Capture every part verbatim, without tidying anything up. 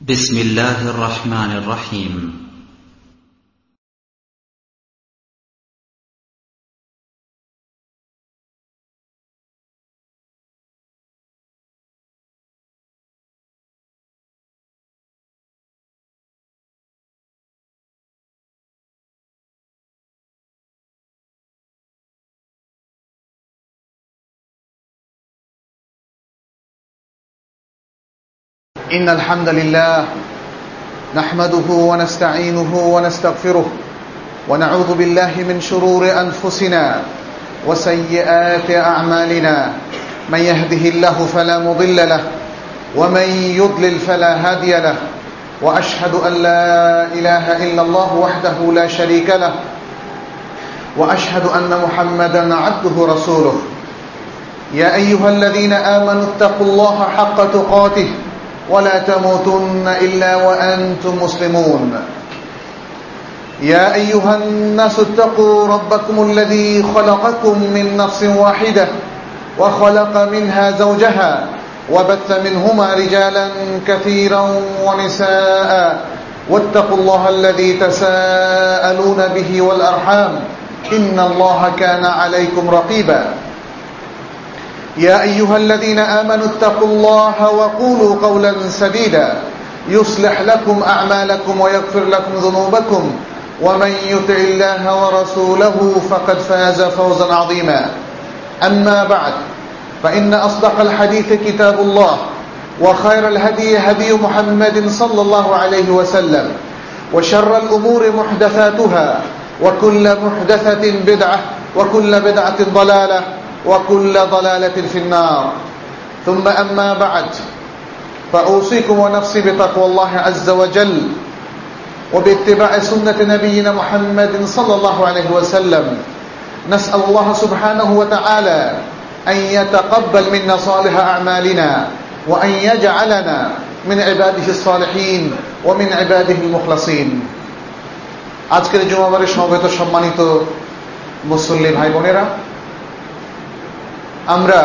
بسم الله الرحمن الرحيم. إن الحمد لله نحمده ونستعينه ونستغفره ونعوذ بالله من شرور أنفسنا وسيئات أعمالنا. من يهده الله فلا مضل له ومن يضلل فلا هادي له، وأشهد أن لا إله إلا الله وحده لا شريك له، وأشهد أن محمدا عبده ورسوله. يا أيها الذين آمنوا اتقوا الله حق تقاته ولا تموتن إلا وأنتم مسلمون. يا أيها الناس اتقوا ربكم الذي خلقكم من نفس واحدة وخلق منها زوجها وبث منهما رجالا كثيرا ونساء، واتقوا الله الذي تساءلون به والأرحام إن الله كان عليكم رقيبا. يا أيها الذين آمنوا اتقوا الله وقولوا قولا سديدا يصلح لكم أعمالكم ويغفر لكم ذنوبكم، ومن يطع الله ورسوله فقد فاز فوزا عظيما. أما بعد، فإن أصدق الحديث كتاب الله، وخير الهدي هدي محمد صلى الله عليه وسلم، وشر الأمور محدثاتها، وكل محدثة بدعة، وكل بدعة ضلالة، وكل ضلالة في النار. ثم أما بعد، فأوصيكم ونفسي بتقوى الله عز وجل وباتباع سنة نبينا محمد صلى الله عليه وسلم. نسأل الله سبحانه وتعالى أن يتقبل منا صالح أعمالنا وأن يجعلنا من عباده الصالحين ومن عباده المخلصين. আজকের জুমাবারের সমবেত সম্মানিত মুসল্লি ভাই বোনেরা, আমরা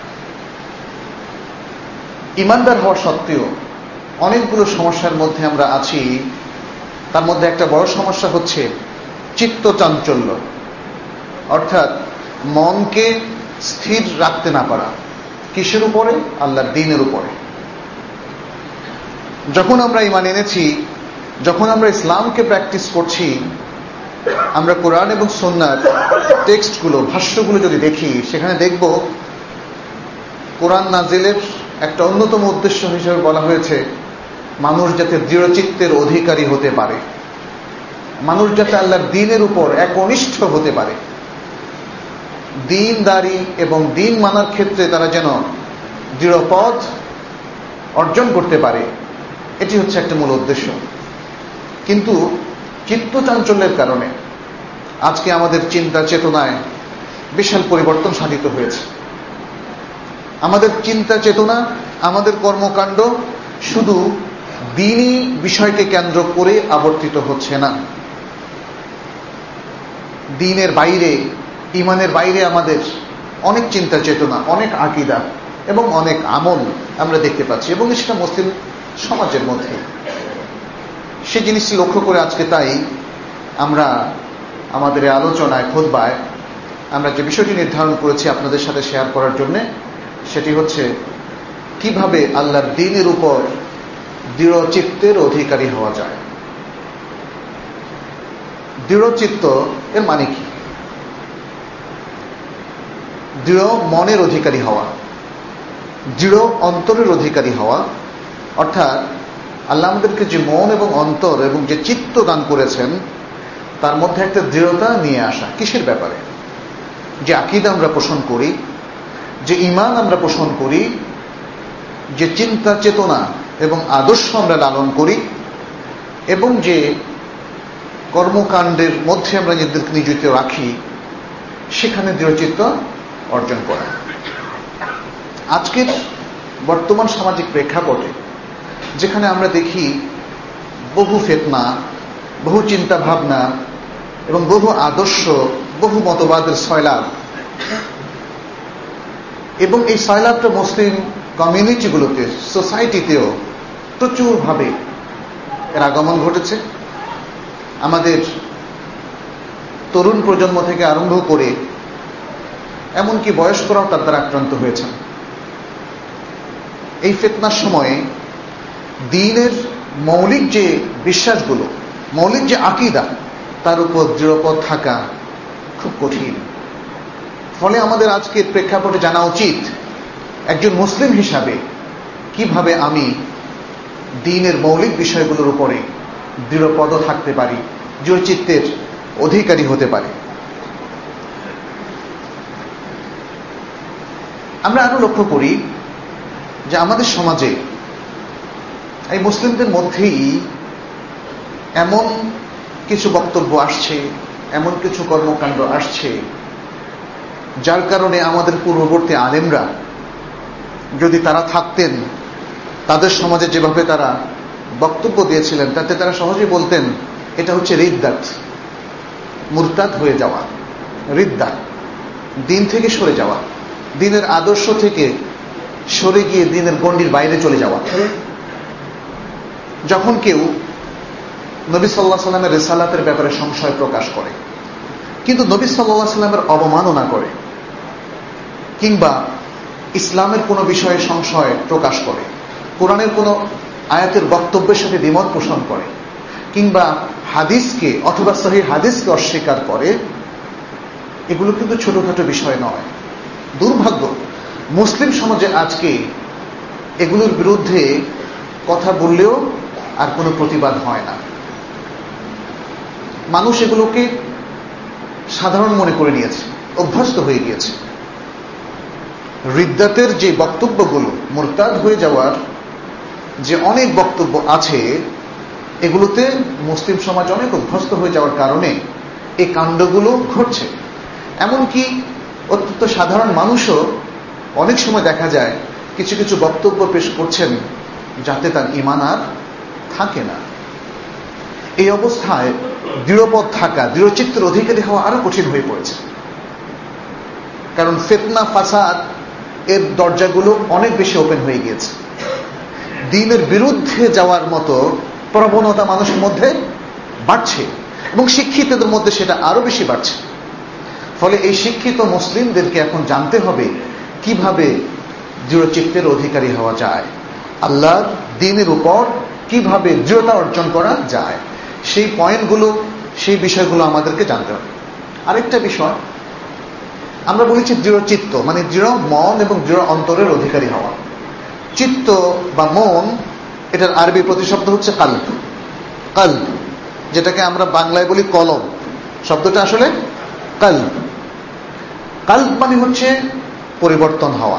ইমানদার হওয়া সত্ত্বেও অনেকগুলো সমস্যার মধ্যে আমরা আছি। তার মধ্যে একটা বড় সমস্যা হচ্ছে চিত্ত চাঞ্চল্য, অর্থাৎ মনকে স্থির রাখতে না পারা। কিসের উপরে? আল্লাহর দ্বীনের উপরে। যখন আমরা ঈমান এনেছি, যখন আমরা ইসলামকে প্র্যাকটিস করছি, আমরা কোরআন এবং সুন্নাহর টেক্সটগুলো, ভাষ্যগুলো যদি দেখি, সেখানে দেখব কোরআন নাজিলের একটা অন্যতম উদ্দেশ্য হিসেবে বলা হয়েছে মানুষ যাতে দৃঢ়চিত্তের অধিকারী হতে পারে, মানুষ যাতে আল্লাহর দ্বীনের উপর একনিষ্ঠ হতে পারে, দ্বীনদারি এবং দ্বীন মানার ক্ষেত্রে তারা যেন দৃঢ়পথ অর্জন করতে পারে। এটি হচ্ছে একটা মূল উদ্দেশ্য। কিন্তু চিত্ত চাঞ্চল্যের কারণে আজকে আমাদের চিন্তা চেতনায় বিশাল পরিবর্তন সাধিত হয়েছে। আমাদের চিন্তা চেতনা, আমাদের কর্মকাণ্ড শুধু দ্বীনি বিষয়কে কেন্দ্র করে আবর্তিত হচ্ছে না। দ্বীনের বাইরে, ঈমানের বাইরে আমাদের অনেক চিন্তা চেতনা, অনেক আকীদা এবং অনেক আমল আমরা দেখতে পাচ্ছি, এবং সেটা মুসলিম সমাজের মধ্যে। সে জিনিসটি লক্ষ্য করে আজকে তাই আমরা আমাদের আলোচনায়, খুতবায় আমরা যে বিষয়টি নির্ধারণ করেছি আপনাদের সাথে শেয়ার করার জন্য, সেটি হচ্ছে কিভাবে আল্লাহর দ্বীনের উপর দৃঢ়চিত্তের অধিকারী হওয়া যায়। দৃঢ়চিত্ত এর মানে কি? দৃঢ় মনের অধিকারী হওয়া, দৃঢ় অন্তরের অধিকারী হওয়া, অর্থাৎ আল্লাহ আমাদেরকে যে মন এবং অন্তর এবং যে চিত্ত দান করেছেন তার মধ্যে একটা দৃঢ়তা নিয়ে আসা। কিসের ব্যাপারে? যে আকীদা আমরা পোষণ করি, যে ঈমান আমরা পোষণ করি, যে চিন্তা চেতনা এবং আদর্শ আমরা লালন করি, এবং যে কর্মকাণ্ডের মধ্যে আমরা নিজেদেরকে নিয়োজিত রাখি, সেখানে দৃঢ়চিত্ত অর্জন করা। আজকের বর্তমান সামাজিক প্রেক্ষাপটে যেখানে আমরা দেখি বহু ফিতনা, বহু চিন্তা ভাবনা এবং বহু আদর্শ, বহু মতবাদের সয়লাব, এবং এই সয়লাবটা মুসলিম কমিউনিটিগুলোতে, সোসাইটিতেও প্রচুরভাবে এর আগমন ঘটেছে। আমাদের তরুণ প্রজন্ম থেকে আরম্ভ করে এমনকি বয়স্করাও তার দ্বারা আক্রান্ত হয়েছেন। এই ফিতনার সময়ে দ্বীনের মৌলিক যে বিশ্বাসগুলো, মৌলিক যে আকীদা, তার উপর দৃঢ়পদ থাকা খুব কঠিন। ফলে আমাদের আজকের প্রেক্ষাপটে জানা উচিত একজন মুসলিম হিসাবে কিভাবে আমি দ্বীনের মৌলিক বিষয়গুলোর উপরে দৃঢ়পদ থাকতে পারি, দৃঢ়চিত্তের অধিকারী হতে পারি। আমরা আরো লক্ষ্য করি যে আমাদের সমাজে এই মুসলিমদের মধ্যেই এমন কিছু বক্তব্য আসছে, এমন কিছু কর্মকাণ্ড আসছে, যার কারণে আমাদের পূর্ববর্তী আলেমরা যদি তারা থাকতেন, তাদের সমাজে যেভাবে তারা বক্তব্য দিয়েছিলেন, তাতে তারা সহজেই বলতেন এটা হচ্ছে রিদ্দাত, মুরতাদ হয়ে যাওয়া, রিদ্দা, দিন থেকে সরে যাওয়া, দিনের আদর্শ থেকে সরে গিয়ে দিনের গণ্ডির বাইরে চলে যাওয়া। যখন কেউ নবী সাল্লাল্লাহু আলাইহি সাল্লামের রিসালাতের ব্যাপারে সংশয় প্রকাশ করে, কিন্তু নবী সাল্লাল্লাহু আলাইহি সাল্লামের অবমাননা করে, কিংবা ইসলামের কোনো বিষয়ে সংশয় প্রকাশ করে, কোরআনের কোনো আয়াতের বক্তব্যের সাথে দ্বিমত পোষণ করে, কিংবা হাদিসকে অথবা সহিহ হাদিসকে অস্বীকার করে, এগুলো কিন্তু ছোটখাটো বিষয় নয়। দুর্ভাগ্য, মুসলিম সমাজে আজকে এগুলোর বিরুদ্ধে কথা বললেও আর কোনো প্রতিবাদ হয় না। মানুষ এগুলোকে সাধারণ মনে করে নিয়েছে, অভ্যস্ত হয়ে গিয়েছে। রিদ্দাতের যে বক্তব্যগুলো, মুরতাদ হয়ে যাওয়ার যে অনেক বক্তব্য আছে, এগুলোতে মুসলিম সমাজ অনেক অভ্যস্ত হয়ে যাওয়ার কারণে এই কাণ্ডগুলো ঘটছে। এমনকি অত্যন্ত সাধারণ মানুষও অনেক সময় দেখা যায় কিছু কিছু বক্তব্য পেশ করছেন যাতে তার ঈমান আর থাকে না। এই অবস্থায় দৃঢ়পদ থাকা, দৃঢ়চিত্তের অধিকারী হওয়া আরো কঠিন হয়ে পড়েছে। কারণ ফিতনা ফাসাদ এর দরজাগুলো অনেক বেশি ওপেন হয়ে গিয়েছে। দ্বীনের বিরুদ্ধে যাওয়ার মতো প্রবণতা মানুষের মধ্যে বাড়ছে এবং শিক্ষিতদের মধ্যে সেটা আরো বেশি বাড়ছে। ফলে এই শিক্ষিত মুসলিমদেরকে এখন জানতে হবে কিভাবে দৃঢ়চিত্তের অধিকারী হওয়া যায়, আল্লাহর দ্বীনের উপর কিভাবে দৃঢ়তা অর্জন করা যায়, সেই পয়েন্টগুলো, সেই বিষয়গুলো আমাদেরকে জানতে হবে। আরেকটা বিষয়, আমরা বলেছি দৃঢ়চিত্ত মানে দৃঢ় মন এবং দৃঢ় অন্তরের অধিকারী হওয়া। চিত্ত বা মন, এটার আরবি প্রতিশব্দ হচ্ছে কাল্ব। কাল্ব, যেটাকে আমরা বাংলায় বলি কলম, শব্দটা আসলে কাল্ব। কাল্ব মানে হচ্ছে পরিবর্তন হওয়া।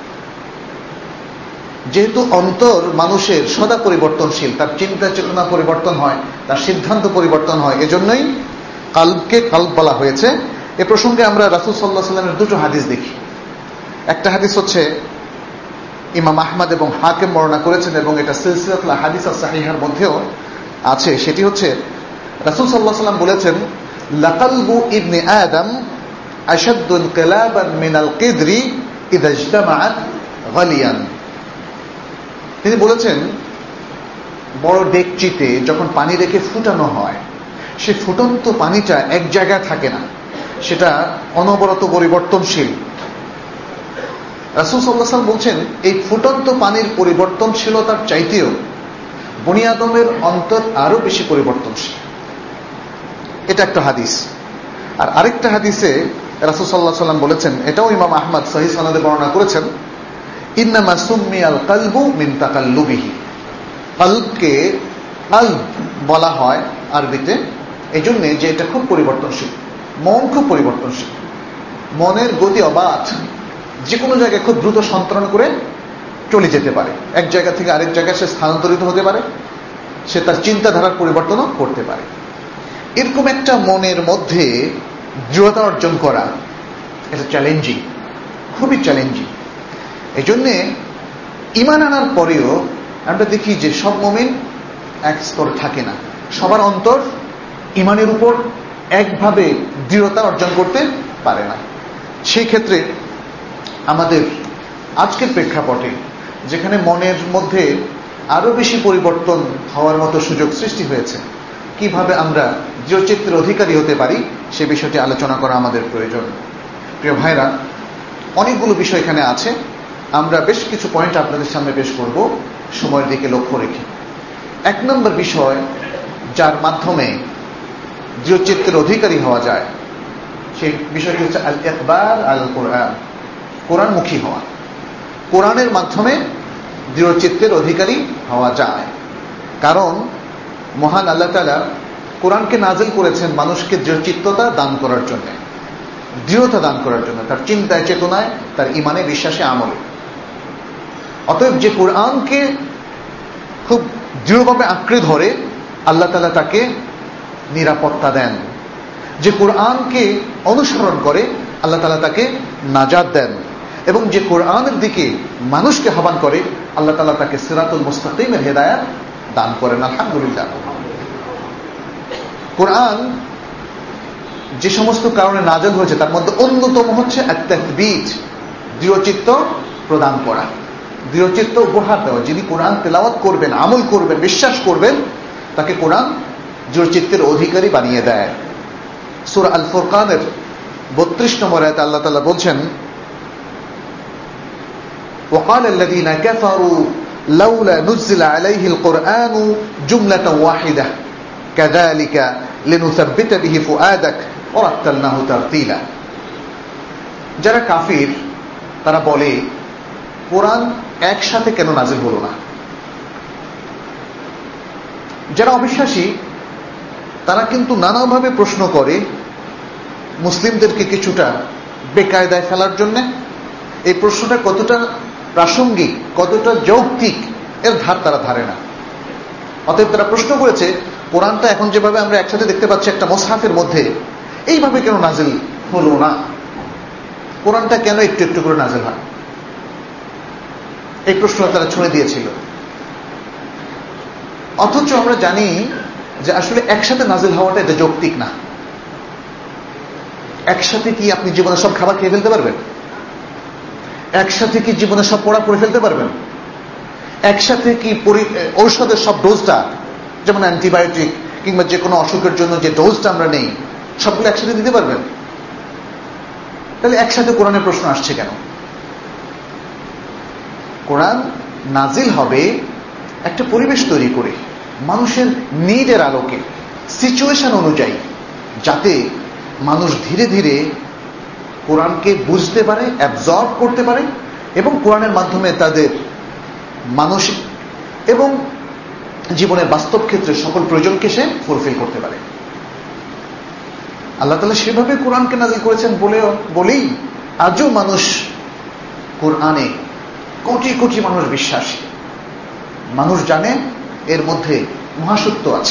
যেহেতু অন্তর মানুষের সদা পরিবর্তনশীল, তার চিন্তা চেতনা পরিবর্তন হয়, তার সিদ্ধান্ত পরিবর্তন হয়, এজন্যই কাল্বকে কাল্ব বলা হয়েছে। এ প্রসঙ্গে আমরা রাসূল সাল্লাল্লাহু আলাইহি ওয়াসাল্লামের দুটো হাদিস দেখি। একটা হাদিস হচ্ছে ইমাম আহমদ এবং হাকিম বর্ণনা করেছেন এবং এটা সিলসিলাতুল হাদিস আস-সাহিহার মধ্যেও আছে। সেটি হচ্ছে রাসূল সাল্লাল্লাহু আলাইহি ওয়াসাল্লাম বলেছেন, লাকালবু ইবনে আদম আশাদ্দু ইনকিলাবান মিনাল কিদরি ইযা ইজতামাআত গালিয়ান। তিনি বলেছেন, বড় ডেকচিতে যখন পানি রেখে ফুটানো হয়, সেই ফুটন্ত পানিটা এক জায়গায় থাকে না, সেটা অনবরত পরিবর্তনশীল। রাসূল সাল্লাল্লাহু আলাইহি ওয়াসাল্লাম বলছেন, এই ফুটন্ত পানির পরিবর্তনশীলতার চাইতেও বনি আদমের অন্তর আরো বেশি পরিবর্তনশীল। এটা একটা হাদিস। আর আরেকটা হাদিসে রাসূল সাল্লাল্লাহু আলাইহি ওয়াসাল্লাম বলেছেন, এটাও ইমাম আহমদ সহিহ সনদে বর্ণনা করেছেন, ইন্নামা সুম্মিয়াল কালবু মিন তাকাল্লুবিহি। কালবকে কালব বলা হয় আরবিতে এই জন্য যে এটা খুব পরিবর্তনশীল। মন খুব পরিবর্তনশীল, মনের গতি অবাধ, যে কোনো জায়গায় খুব দ্রুত সন্তরণ করে চলে যেতে পারে, এক জায়গা থেকে আরেক জায়গায় সে স্থানান্তরিত হতে পারে, সে তার চিন্তাধারার পরিবর্তনও করতে পারে। এরকম একটা মনের মধ্যে দৃঢ়তা অর্জন করা এটা চ্যালেঞ্জিং, খুবই চ্যালেঞ্জিং। এই জন্যে ঈমান আনার পরেও আমরা দেখি যে সব মুমিন এক স্তরে থাকে না, সবার অন্তর ঈমানের উপর একভাবে দৃঢ়তা অর্জন করতে পারে না। সেই ক্ষেত্রে আমাদের আজকের প্রেক্ষাপটে যেখানে মনের মধ্যে আরো বেশি পরিবর্তন হওয়ার মতো সুযোগ সৃষ্টি হয়েছে। কিভাবে আমরা দৃঢ়চিত্তের অধিকারী হতে পারি সে বিষয়টি আলোচনা করা আমাদের প্রয়োজন। প্রিয় ভাইরা, অনেকগুলো বিষয় এখানে আছে, আমরা বেশ কিছু পয়েন্ট আপনাদের সামনে পেশ করব সময়ের দিকে লক্ষ্য রেখে। এক নম্বর বিষয় যার মাধ্যমে দৃঢ়চিত্তের অধিকারী হওয়া যায় সেই বিষয়টি হচ্ছে আল ইকবাল আল কোরআন, কোরআনমুখী হওয়া। কোরআনের মাধ্যমে দৃঢ়চিত্তের অধিকারী হওয়া যায়, কারণ মহান আল্লাহ তাআলা কোরআনকে নাজিল করেছেন মানুষকে দৃঢ়চিত্ততা দান করার জন্য, দৃঢ়তা দান করার জন্য, তার চিন্তায়, চেতনায়, তার ইমানে, বিশ্বাসে, আমলে। অতএব যে কোরআনকে খুব দৃঢ়ভাবে আঁকড়ে ধরে আল্লাহ তাআলা তাকে নিরাপত্তা দেন। যে কোরআনকে অনুসরণ করে আল্লাহ তাআলা তাকে নাজাত দেন, এবং যে কোরআনের দিকে মানুষকে আহ্বান করে আল্লাহ তাআলা তাকে সিরাতুল মুস্তাকিমের হেদায়েত দান করেন। আলহামদুলিল্লাহ। কোরআন যে সমস্ত কারণে নাযিল হয়েছে তার মধ্যে অন্যতম হচ্ছে আত-তাসবীত, দৃঢ়চিত্ত প্রদান করা, দৃঢ়চিত্ত উপহার দেওয়া। যিনি কোরআন তেলাওয়াত করবেন, আমল করবেন, বিশ্বাস করবেন, তাকে কোরআন দৃঢ়চিত্তের অধিকারী বানিয়ে দেয়। সূরা আল ফুরকানের বত্রিশ নম্বর আয়াতে আল্লাহ তাআলা বলছেন, وقال الذين كفروا لولا نزل عليه القرآن جملة واحدة كذلك لنثبت به فؤادك ورتلناه ترتيلا। যারা কাফির তারা বলে কোরআন একসাথে কেন নাজিল হলো না। যারা অবিশ্বাসী তারা কিন্তু নানাভাবে প্রশ্ন করে মুসলিমদেরকে কিছুটা বেকায়দায় ফেলার জন্য। এই প্রশ্নটা কতটা প্রাসঙ্গিক, কতটা যৌক্তিক এর ধার তারা ধারে না। অতএব তারা প্রশ্ন করেছে কোরআনটা এখন যেভাবে আমরা একসাথে দেখতে পাচ্ছি একটা মুসহাফের মধ্যে, এইভাবে কেন নাজিল হলো না? কোরআনটা কেন একটু একটু করে নাজিল হয়? এই প্রশ্নটা তারা ছুঁড়ে দিয়েছিল। অথচ আমরা জানি যে আসলে একসাথে নাজিল হওয়াটা এটা যৌক্তিক না। একসাথে কি আপনি জীবনে সব খাবার খেয়ে ফেলতে পারবেন? একসাথে কি জীবনে সব পড়া পড়ে ফেলতে পারবেন? একসাথে কি ঔষধের সব ডোজটা, যেমন অ্যান্টিবায়োটিক কিংবা যে কোনো অসুখের জন্য যে ডোজটা আমরা নেই, সবগুলো একসাথে দিতে পারবেন? তাহলে একসাথে কোরআনের প্রশ্ন আসছে কেন? কোরআন নাজিল হবে একটা পরিবেশ তৈরি করে, মানুষের নিডের আলোকে, সিচুয়েশন অনুযায়ী, যাতে মানুষ ধীরে ধীরে কোরআনকে বুঝতে পারে, অ্যাবজর্ব করতে পারে, এবং কোরআনের মাধ্যমে তাদের মানসিক এবং জীবনের বাস্তব ক্ষেত্রে সকল প্রয়োজনকে সে ফুলফিল করতে পারে। আল্লাহ তাআলা সেভাবে কোরআনকে নাজিল করেছেন বলে বলেই আজও মানুষ কোরআনে, কোটি কোটি মানুষ বিশ্বাসী, মানুষ জানে এর মধ্যে মহাসত্য আছে।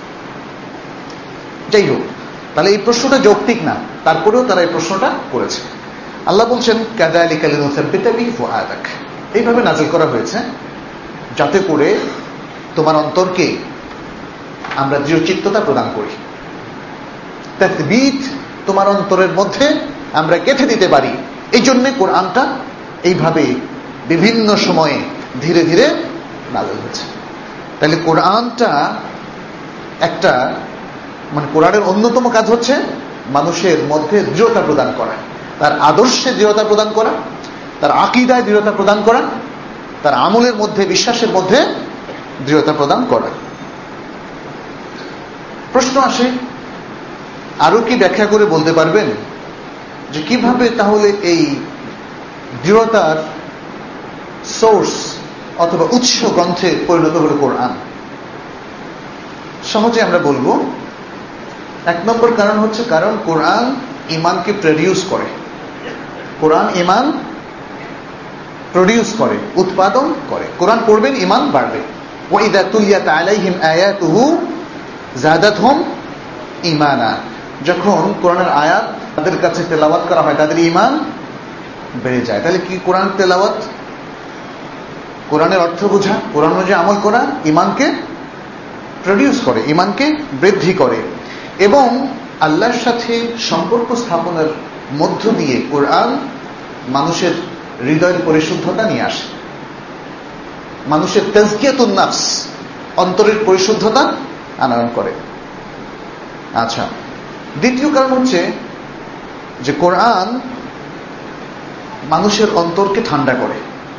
যাই হোক, তাহলে এই প্রশ্নটা যৌক্তিক না, তারপরেও তারা এই প্রশ্নটা করেছে। আল্লাহ বলছেন কাযালিকা লিনুসাব্বিতা বিহি ফুআদাক, এইভাবে নাযিল করা হয়েছে যাতে করে তোমার অন্তরকে আমরা দৃঢ়চিত্ততা প্রদান করি, তাসবীত তোমার অন্তরের মধ্যে আমরা গেঁথে দিতে পারি। এই জন্য কোরআনটা এইভাবে বিভিন্ন সময়ে ধীরে ধীরে নাযিল হয়েছে। তাহলে কোরআনটা একটা, মানে কোরআনের অন্যতম কাজ হচ্ছে মানুষের মধ্যে দৃঢ়তা প্রদান করা, তার আদর্শে দৃঢ়তা প্রদান করা, তার আকীদায় দৃঢ়তা প্রদান করা, তার আমলের মধ্যে, বিশ্বাসের মধ্যে দৃঢ়তা প্রদান করা। প্রশ্ন আসে, আরো কি ব্যাখ্যা করে বলতে পারবেন যে কিভাবে তাহলে এই দৃঢ়তার সোর্স অথবা উৎস গ্রন্থে পরিণত হলো কোরআন? সহজে আমরা বলবো, এক নম্বর কারণ হচ্ছে কারণ কোরআন ঈমানকে প্রডিউস করে। কোরআন ঈমান প্রডিউস করে, উৎপাদন করে। কোরআন পড়বেন, ঈমান বাড়বে। ওয়া ইযা তুলিয়াত আলাইহিম আয়াতুহু যাদাতহুম ঈমানা, যখন কোরআনের আয়াত তাদের কাছে তেলাওয়াত করা হয় তাদের ঈমান বেড়ে যায়। তাহলে কি কোরআন তেলাওয়াত, কোরআনের অর্থ বোঝা, কোরআন অনুযায়ী আমল করা ঈমানকে প্রডিউস করে, ঈমানকে বৃদ্ধি করে, এবং আল্লাহর সাথে সম্পর্ক স্থাপনের মধ্য দিয়ে কোরআন মানুষের হৃদয়ের পরিশুদ্ধতা নিয়ে আসে। মানুষের তাজকিয়াতুন নাফস, অন্তরের পরিশুদ্ধতা আনয়ন করে। আচ্ছা, দ্বিতীয় কারণ হচ্ছে যে কোরআন মানুষের অন্তরকে ঠান্ডা করে।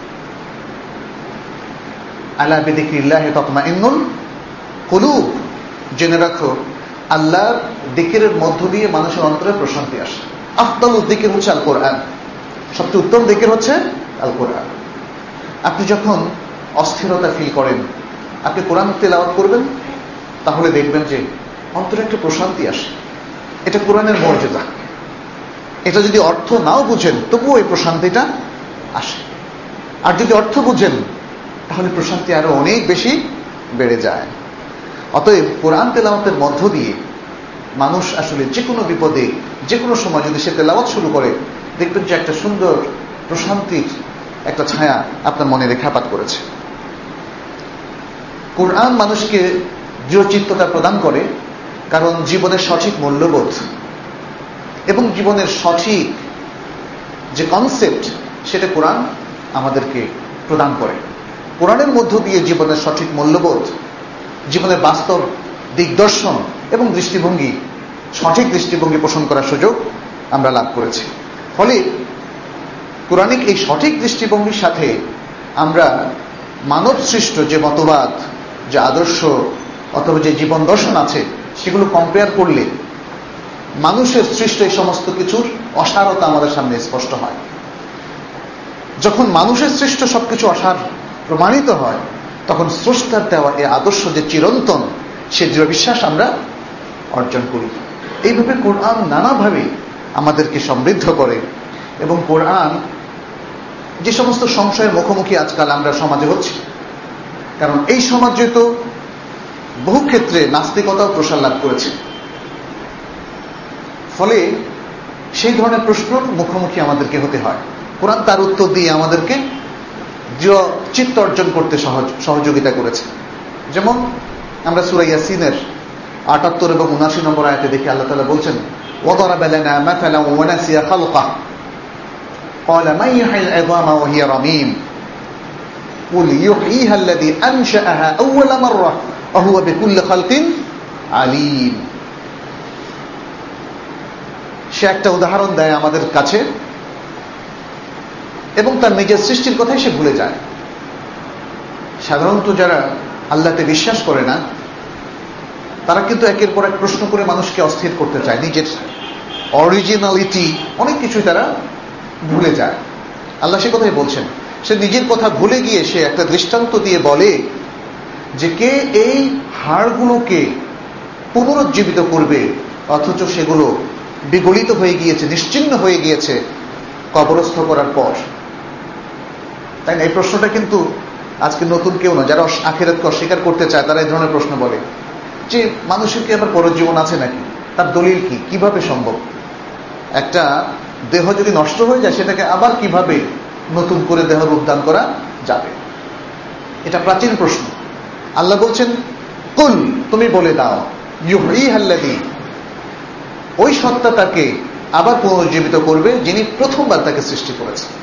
আলা বিযিকরিল্লাহি তাতমাইন্নুল কুলুব, জেনে রাখো আল্লাহর যিকিরের মধ্য দিয়ে মানুষের অন্তরে প্রশান্তি আসে। আফদালুল যিকির হচ্ছে আল কোরআন, সবচেয়ে উত্তম যিকির হচ্ছে আল কোরআন। আপনি যখন অস্থিরতা ফিল করেন, আপনি কোরআন তেলাওয়াত করবেন, তাহলে দেখবেন যে অন্তরে একটা প্রশান্তি আসে। এটা কোরআনের মর্যাদা। এটা যদি অর্থ নাও বুঝেন তবুও এই প্রশান্তিটা আসে। আর যদি অর্থ বুঝেন তাহলে প্রশান্তি আরো অনেক বেশি বেড়ে যায়। অতএব কোরআন তেলাওয়াতের মধ্য দিয়ে মানুষ আসলে যে কোনো বিপদে যে কোনো সময় যদি সে তেলাওয়াত শুরু করে, দেখবেন যে একটা সুন্দর প্রশান্তির একটা ছায়া আপনার মনে রেখাপাত করেছে। কোরআন মানুষকে দৃঢ়চিত্ততা প্রদান করে, কারণ জীবনের সঠিক মূল্যবোধ এবং জীবনের সঠিক যে কনসেপ্ট সেটা কোরআন আমাদেরকে প্রদান করে। কোরআনের মধ্য দিয়ে জীবনের সঠিক মূল্যবোধ, জীবনের বাস্তব দিগদর্শন এবং দৃষ্টিভঙ্গি, সঠিক দৃষ্টিভঙ্গি পোষণ করার সুযোগ আমরা লাভ করেছি। ফলে কোরআনিক এই সঠিক দৃষ্টিভঙ্গির সাথে আমরা মানব সৃষ্ট যে মতবাদ, যে আদর্শ অথবা যে জীবন দর্শন আছে সেগুলো কম্পেয়ার করলে মানুষের সৃষ্ট এই সমস্ত কিছুর অসারতা আমাদের সামনে স্পষ্ট হয়। যখন মানুষের সৃষ্ট সবকিছু অসার প্রমাণিত হয়, তখন স্রষ্টার দেওয়া এই আদর্শ যে চিরন্তন, সে দৃঢ় বিশ্বাস আমরা অর্জন করি। এইভাবে কোরআন নানাভাবে আমাদেরকে সমৃদ্ধ করে এবং কোরআন যে সমস্ত সংশয়ের মুখোমুখি আজকাল আমরা সমাজে হচ্ছি, কারণ এই সমাজে তো বহু ক্ষেত্রে নাস্তিকতাও প্রসার লাভ করেছে, ফলে সেই ধরনের প্রশ্নের মুখোমুখি আমাদেরকে হতে হয়। কোরআন তার উত্তর দিয়ে আমাদেরকে দৃঢ় চিত্ত অর্জন করতে সহজ সহযোগিতা করেছে। যেমন আমরা সূরা ইয়াসিনের আটাত্তর এবং উনাশি নম্বর আয়াতে দেখি আল্লাহ তাআলা বলছেন, ওয়াদারাবা লানা মাসালান ওয়া নাসিয়া খালকাহু ক্বালা মান ইউহয়িল ইযামা ওয়া হিয়া রামীম কুল ইউহয়িহা আল্লাযী আনশাআহা আউওয়ালা মাররা ওয়া হুয়া বিকুল্লি খালকিন আলীম। সে একটা উদাহরণ দেয় আমাদের কাছে এবং তার নিজের সৃষ্টির কথাই সে ভুলে যায়। সাধারণত যারা আল্লাহকে বিশ্বাস করে না, তারা কিন্তু একের পর এক প্রশ্ন করে মানুষকে অস্থির করতে চায়। নিজের অরিজিনালিটি অনেক কিছুই তারা ভুলে যায়। আল্লাহ সে কথাই বলছেন, সে নিজের কথা ভুলে গিয়ে সে একটা দৃষ্টান্ত দিয়ে বলে যে কে এই হাড়গুলোকে পুনরুজ্জীবিত করবে, অথচ সেগুলো বিগলিত হয়ে গিয়েছে, নিশ্চিহ্ন হয়ে গিয়েছে কবরস্থ করার পর। তাই না? এই প্রশ্নটা কিন্তু আজকে নতুন কেউ না, যারা আখিরাতকে অস্বীকার করতে চায় তারা এই ধরনের প্রশ্ন বলে যে মানুষের কি আবার পরজীবন আছে নাকি, তার দলিল কি, কিভাবে সম্ভব? একটা দেহ যদি নষ্ট হয়ে যায় সেটাকে আবার কিভাবে নতুন করে দেহ রূপদান করা যাবে? এটা প্রাচীন প্রশ্ন। আল্লাহ বলছেন, কুল, তুমি বলে দাও, ইউহয়িহাল্লাযী, ওই সত্তা তাকে আবার পুনর্জীবিত করবে যিনি প্রথমবার তাকে সৃষ্টি করেছেন,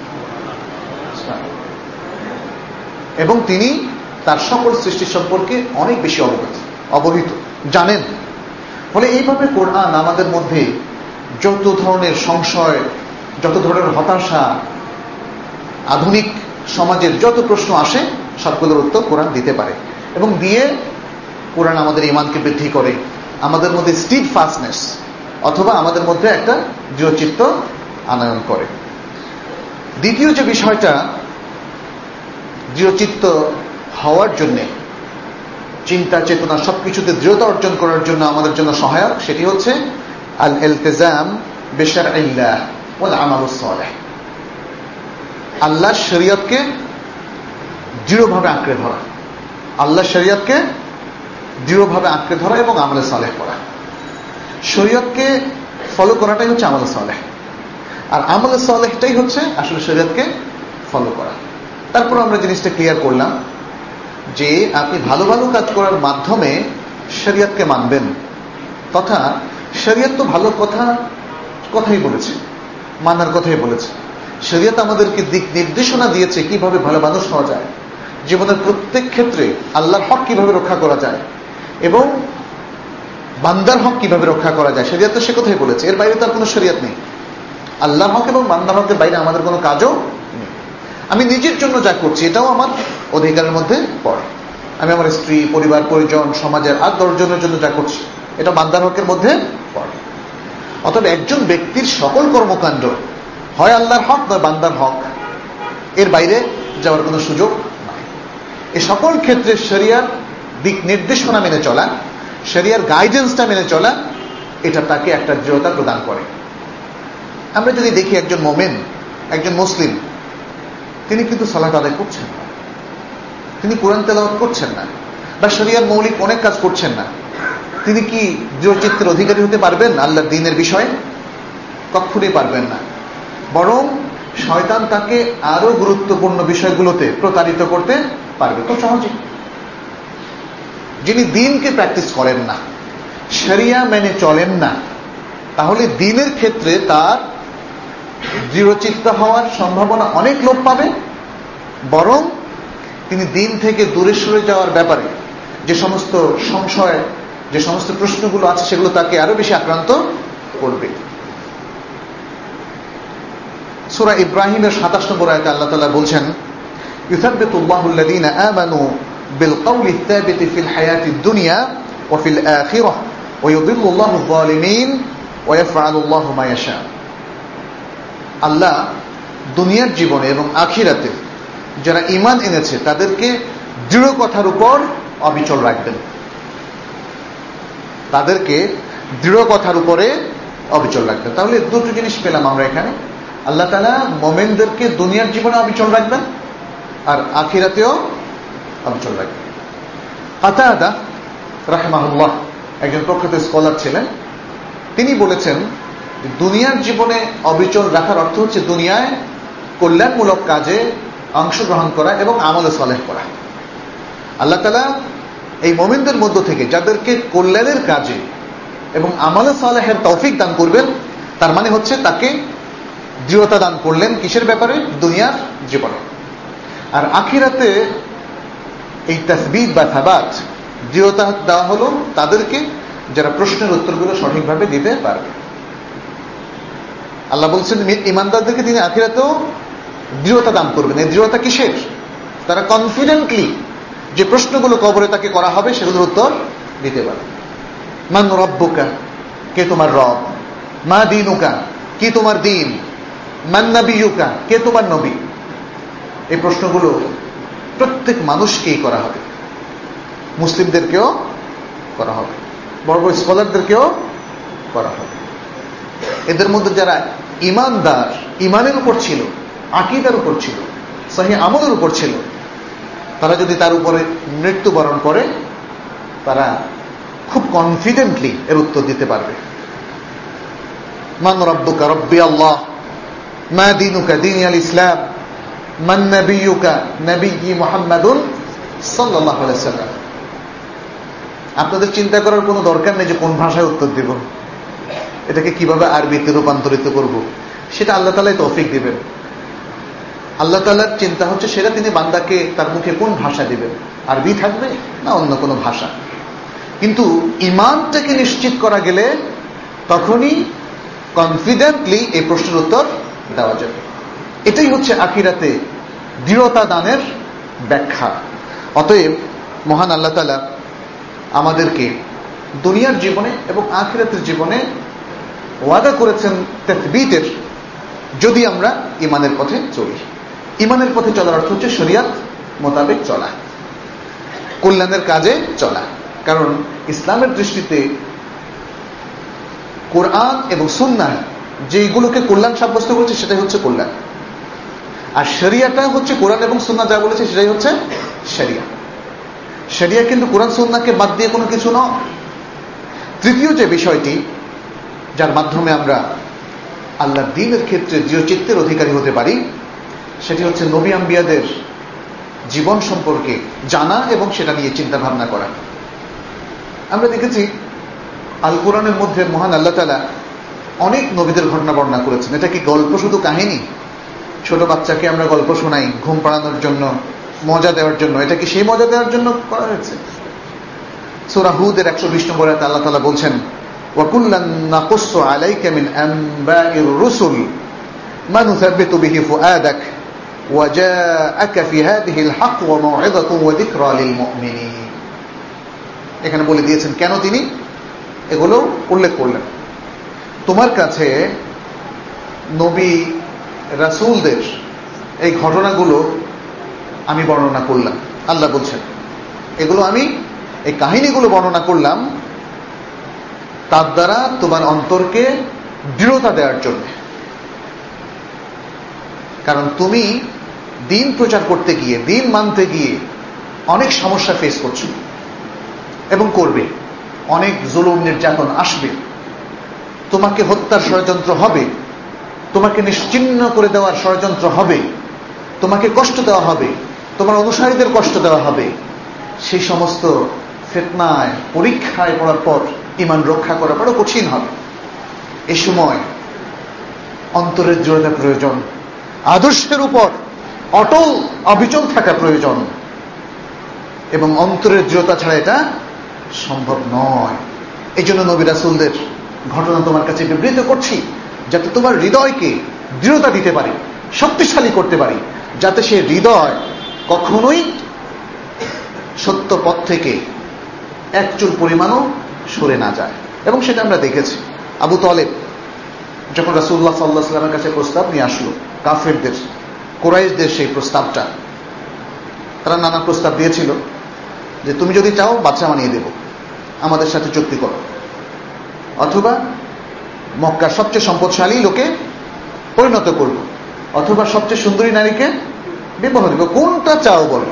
এবং তিনি তার সকল সৃষ্টি সম্পর্কে অনেক বেশি অবগত, অবহিত, জানেন। ফলে এইভাবে কোরআন আমাদের মধ্যে যত ধরনের সংশয়, যত ধরনের হতাশা, আধুনিক সমাজের যত প্রশ্ন আসে সবগুলোর উত্তর কোরআন দিতে পারে, এবং দিয়ে কোরআন আমাদের ঈমানকে বৃদ্ধি করে, আমাদের মধ্যে স্টিড ফাস্টনেস অথবা আমাদের মধ্যে একটা দৃঢ়চিত্ত আনয়ন করে। দ্বিতীয় যে বিষয়টা দৃঢ়চিত্ত হওয়ার জন্য, চিন্তা চেতনা সবকিছুতে দৃঢ়তা অর্জন করার জন্য আমাদের জন্য সহায়ক, সেটি হচ্ছে আল ইলতিজাম বিশারঈল্লাহ ওয়াল আমালুস সালেহ। আল্লাহর শরীয়তকে দৃঢ়ভাবে আঁকড়ে ধরা, আল্লাহর শরীয়তকে দৃঢ়ভাবে আঁকড়ে ধরা এবং আমলে সালেহ করা। শরীয়তকে ফলো করাটাই হচ্ছে আমলে সালেহ, আর আমলে সালেহটাই হচ্ছে আসলে শরীয়তকে ফলো করা। তারপর আমরা জিনিসটা ক্লিয়ার করলাম যে আপনি ভালো ভালো কাজ করার মাধ্যমে শরীয়তকে মানবেন, তথা শরীয়ত তো ভালো কথা কথাই বলেছে, মানার কথাই বলেছে। শরীয়ত আমাদেরকে দিক নির্দেশনা দিয়েছে কিভাবে ভালো মানুষ হওয়া যায়, জীবনের প্রত্যেক ক্ষেত্রে আল্লাহর হক কিভাবে রক্ষা করা যায় এবং বান্দার হক কিভাবে রক্ষা করা যায়, শরিয়ত তো সে কথাই বলেছে। এর বাইরে তো আর কোনো শরিয়ত নেই। আল্লাহর হক এবং বান্দার হকের বাইরে আমাদের কোনো কাজও নেই। আমি নিজের জন্য যা করছি এটাও আমার অধিকারের মধ্যে পড়ে। আমি আমার স্ত্রী, পরিবার, পরিজন, সমাজের আর দশজনের জন্য যা করছি এটা বান্দার হকের মধ্যে পড়ে। অতএব একজন ব্যক্তির সকল কর্মকাণ্ড হয় আল্লাহর হক নয় বান্দার হক, এর বাইরে যাওয়ার কোনো সুযোগ নাই। এই সকল ক্ষেত্রে শরিয়ার দিক নির্দেশনা মেনে চলা, শরিয়ার গাইডেন্সটা মেনে চলা, এটা তাকে একটা দৃঢ়তা প্রদান করে। আমরা যদি দেখি একজন মোমেন, একজন মুসলিম, তিনি কিন্তু সালাত আদায় করছেন না, তিনি কোরআন তেলাওয়াত করছেন না, বা শরিয়ার মৌলিক অনেক কাজ করছেন না, তিনি কি দৃঢ়চিত্তের অধিকারী হতে পারবেন আল্লাহর দ্বীনের বিষয়ে? কখনোই পারবেন না। বরং শয়তান তাকে আরো গুরুত্বপূর্ণ বিষয়গুলোতে প্রতারিত করতে পারবে খুব সহজে। যিনি দ্বীনকে প্র্যাকটিস করেন না, শরিয়া মেনে চলেন না, তাহলে দ্বীনের ক্ষেত্রে তার দৃঢ়চিত্ত হওয়ার সম্ভাবনা অনেক লোপ পাবে। বরং তিনি দ্বীন থেকে দূরে সরে যাওয়ার ব্যাপারে যে সমস্ত সংশয়, যে সমস্ত প্রশ্নগুলো আছে সেগুলো তাকে আরো বেশি আক্রান্ত করবে। সূরা ইব্রাহিমের সাতাশ নম্বর আয়াতে আল্লাহ তাআলা বলছেন, ইউসাব্বিতুল্লাহু আল্লাযীনা আমানু বিল কওলি সাবিতি ফিল হায়াতিদ দুনিয়া ওয়া ফিল আখিরাহ ওয়া ইউদিল্লুল্লাহু আয-যালিমিন ওয়া ইয়াফআলুল্লাহু মা ইয়াশা। আল্লাহ দুনিয়ার জীবনে এবং আখিরাতে যারা ঈমান এনেছে তাদেরকে দৃঢ় কথার উপর অবিচল রাখবেন, তাদেরকে দৃঢ় কথার উপরে অবিচল রাখবেন। তাহলে দুটো জিনিস পেলাম আমরা এখানে। আল্লাহ তাআলা মুমিনদেরকে দুনিয়ার জীবনে অবিচল রাখবেন আর আখিরাতেও অবিচল রাখবেন। কাতাদা রাহিমাহুল্লাহ একজন প্রখ্যাত স্কলার ছিলেন, তিনি বলেছেন দুনিয়ার জীবনে অবিচল রাখার অর্থ হচ্ছে দুনিয়ায় কল্যাণমূলক কাজে অংশগ্রহণ করা এবং আমলে সালেহ করা। আল্লাহ তাআলা এই মুমিনদের মধ্য থেকে যাদেরকে কল্যাণের কাজে এবং আমলে সালেহের তৌফিক দান করবেন, তার মানে হচ্ছে তাকে দৃঢ়তা দান করলেন কিসের ব্যাপারে? দুনিয়ার জীবনে। আর আখিরাতে এই তাসবীত বা সাবাত, দৃঢ়তা দেওয়া হলো তাদেরকে যারা প্রশ্নের উত্তরগুলো সঠিকভাবে দিতে পারবে। আল্লাহ বলছেন ঈমানদারদেরকে তিনি আখিরাতেও দৃঢ়তা দান করবেন। এই দৃঢ়তা কিসের? তারা কনফিডেন্টলি যে প্রশ্নগুলো কবরে তাকে করা হবে সেগুলোর উত্তর দিতে পারবে। মান রব্বুকা, কে তোমার রব? মা দীনুকা, কি তোমার দিন? মান নবিয়ুকা, কে তোমার নবী? এই প্রশ্নগুলো প্রত্যেক মানুষকেই করা হবে, মুসলিমদেরকেও করা হবে, বড় বড় স্কলারদেরকেও করা হবে। এদের মধ্যে যারা ঈমানদার, ঈমানের উপর ছিল, আকীদার উপর ছিল, সহিহ আমলের উপর ছিল, তারা যদি তার উপরে মৃত্যুবরণ করে তারা খুব কনফিডেন্টলি এর উত্তর দিতে পারবে। মান রব্বুকা, রব্বি আল্লাহ। মা দীনুকা, দীনি আল ইসলাম। মান নবিয়ুকা, নবিয়্যি মুহাম্মাদুন সাল্লাল্লাহু আলাইহি ওয়াসাল্লাম। আপনাদের চিন্তা করার কোনো দরকার নেই যে কোন ভাষায় উত্তর দেব, এটাকে কিভাবে আরবিতে রূপান্তরিত করব, সেটা আল্লাহ তাআলাই তৌফিক দিবেন। আল্লাহ তাআলার চিন্তা হচ্ছে সেটা তিনি বান্দাকে তার মুখে কোন ভাষা দিবেন, আরবি থাকবে না অন্য কোনো ভাষা। কিন্তু ঈমানটাকে নিশ্চিত করা গেলে তখনই কনফিডেন্টলি এই প্রশ্নের উত্তর দেওয়া যাবে। এটাই হচ্ছে আখিরাতে দৃঢ়তা দানের ব্যাখ্যা। অতএব মহান আল্লাহ তাআলা আমাদেরকে দুনিয়ার জীবনে এবং আখিরাতের জীবনে ওয়াদা করেছেন তাসবীতের, যদি আমরা ঈমানের পথে চলি। ঈমানের পথে চলার অর্থ হচ্ছে শরিয়ত মোতাবেক চলা, কল্যাণের কাজে চলা। কারণ ইসলামের দৃষ্টিতে কোরআন এবং সুন্নাহ যেগুলোকে কল্যাণ সাব্যস্ত করেছে সেটাই হচ্ছে কল্যাণ, আর শরিয়াটা হচ্ছে কোরআন এবং সুন্নাহ যা বলেছে সেটাই হচ্ছে শরিয়া। শরিয়া কিন্তু কোরআন সুন্নাহকে বাদ দিয়ে কোনো কিছু নয়। তৃতীয় যে বিষয়টি যার মাধ্যমে আমরা আল্লাহর দ্বীনের ক্ষেত্রে দৃঢ়চিত্তের অধিকারী হতে পারি সেটি হচ্ছে নবী আম্বিয়াদের জীবন সম্পর্কে জানা এবং সেটা নিয়ে চিন্তা ভাবনা করা। আমরা দেখেছি আল কোরআনের মধ্যে মহান আল্লাহ তাআলা অনেক নবীদের ঘটনা বর্ণনা করেছেন। এটা কি গল্প শুধু কাহিনী? ছোট বাচ্চাকে আমরা গল্প শোনাই ঘুম পাড়ানোর জন্য, মজা দেওয়ার জন্য। এটা কি সেই মজা দেওয়ার জন্য করা হয়েছে? সূরা হুদের একশো বিশ নম্বর আয়াতে আল্লাহ তাআলা বলছেন, ওয়া কুল্লান নাকুসসু আলাইকা মিন আনবাইর রুসুল মা নুসাব্বিতু বিহি ফুআদাক ওয়া জাআকা ফি হাযিহিল হক ওয়া মাউইযাতুন ওয়া যিকরা লিল মুমিনিন। এখানে বলে দিয়েছেন কেন তিনি এগুলো উল্লেখ করলেন। তোমার কাছে নবী রাসূলদের এই ঘটনাগুলো আমি বর্ণনা করলাম। আল্লাহ বলছেন এগুলো আমি এই কাহিনীগুলো বর্ণনা করলাম তার দ্বারা তোমার অন্তরকে দৃঢ়তা দেওয়ার জন্য। কারণ তুমি দিন প্রচার করতে গিয়ে, দিন মানতে গিয়ে অনেক সমস্যা ফেস করছো এবং করবে। অনেক জুলুম নির্যাতন আসবে, তোমাকে হত্যার ষড়যন্ত্র হবে, তোমাকে নিশ্চিহ্ন করে দেওয়ার ষড়যন্ত্র হবে, তোমাকে কষ্ট দেওয়া হবে, তোমার অনুসারীদের কষ্ট দেওয়া হবে। সেই সমস্ত ফিতনায়, পরীক্ষায় পড়ার পর ঈমান রক্ষা করা বড় কঠিন হবে। এ সময় অন্তরের দৃঢ়তা প্রয়োজন, আদর্শের উপর অটল অবিচল থাকা প্রয়োজন, এবং অন্তরের দৃঢ়তা ছাড়া এটা সম্ভব নয়। এই জন্য নবী রাসূলদের ঘটনা তোমার কাছে বিবৃত করছি, যাতে তোমার হৃদয়কে দৃঢ়তা দিতে পারি, শক্তিশালী করতে পারি, যাতে সে হৃদয় কখনোই সত্য পথ থেকে এক চুল পরিমাণও সরে না যায়। এবং সেটা আমরা দেখেছি। আবু তালেব যখন রাসূলুল্লাহ সাল্লাল্লাহু আলাইহি ওয়াসাল্লামের কাছে প্রস্তাব নিয়ে আসলো, কাফেরদের, কুরাইশদের সেই প্রস্তাবটা, তারা নানা প্রস্তাব দিয়েছিল যে তুমি যদি চাও বাচ্চা বানিয়ে দেব, আমাদের সাথে চুক্তি করো, অথবা মক্কার সবচেয়ে সম্পদশালী লোকে পরিণত করব, অথবা সবচেয়ে সুন্দরী নারীকে বিবাহ দেব, কোনটা চাও বলো।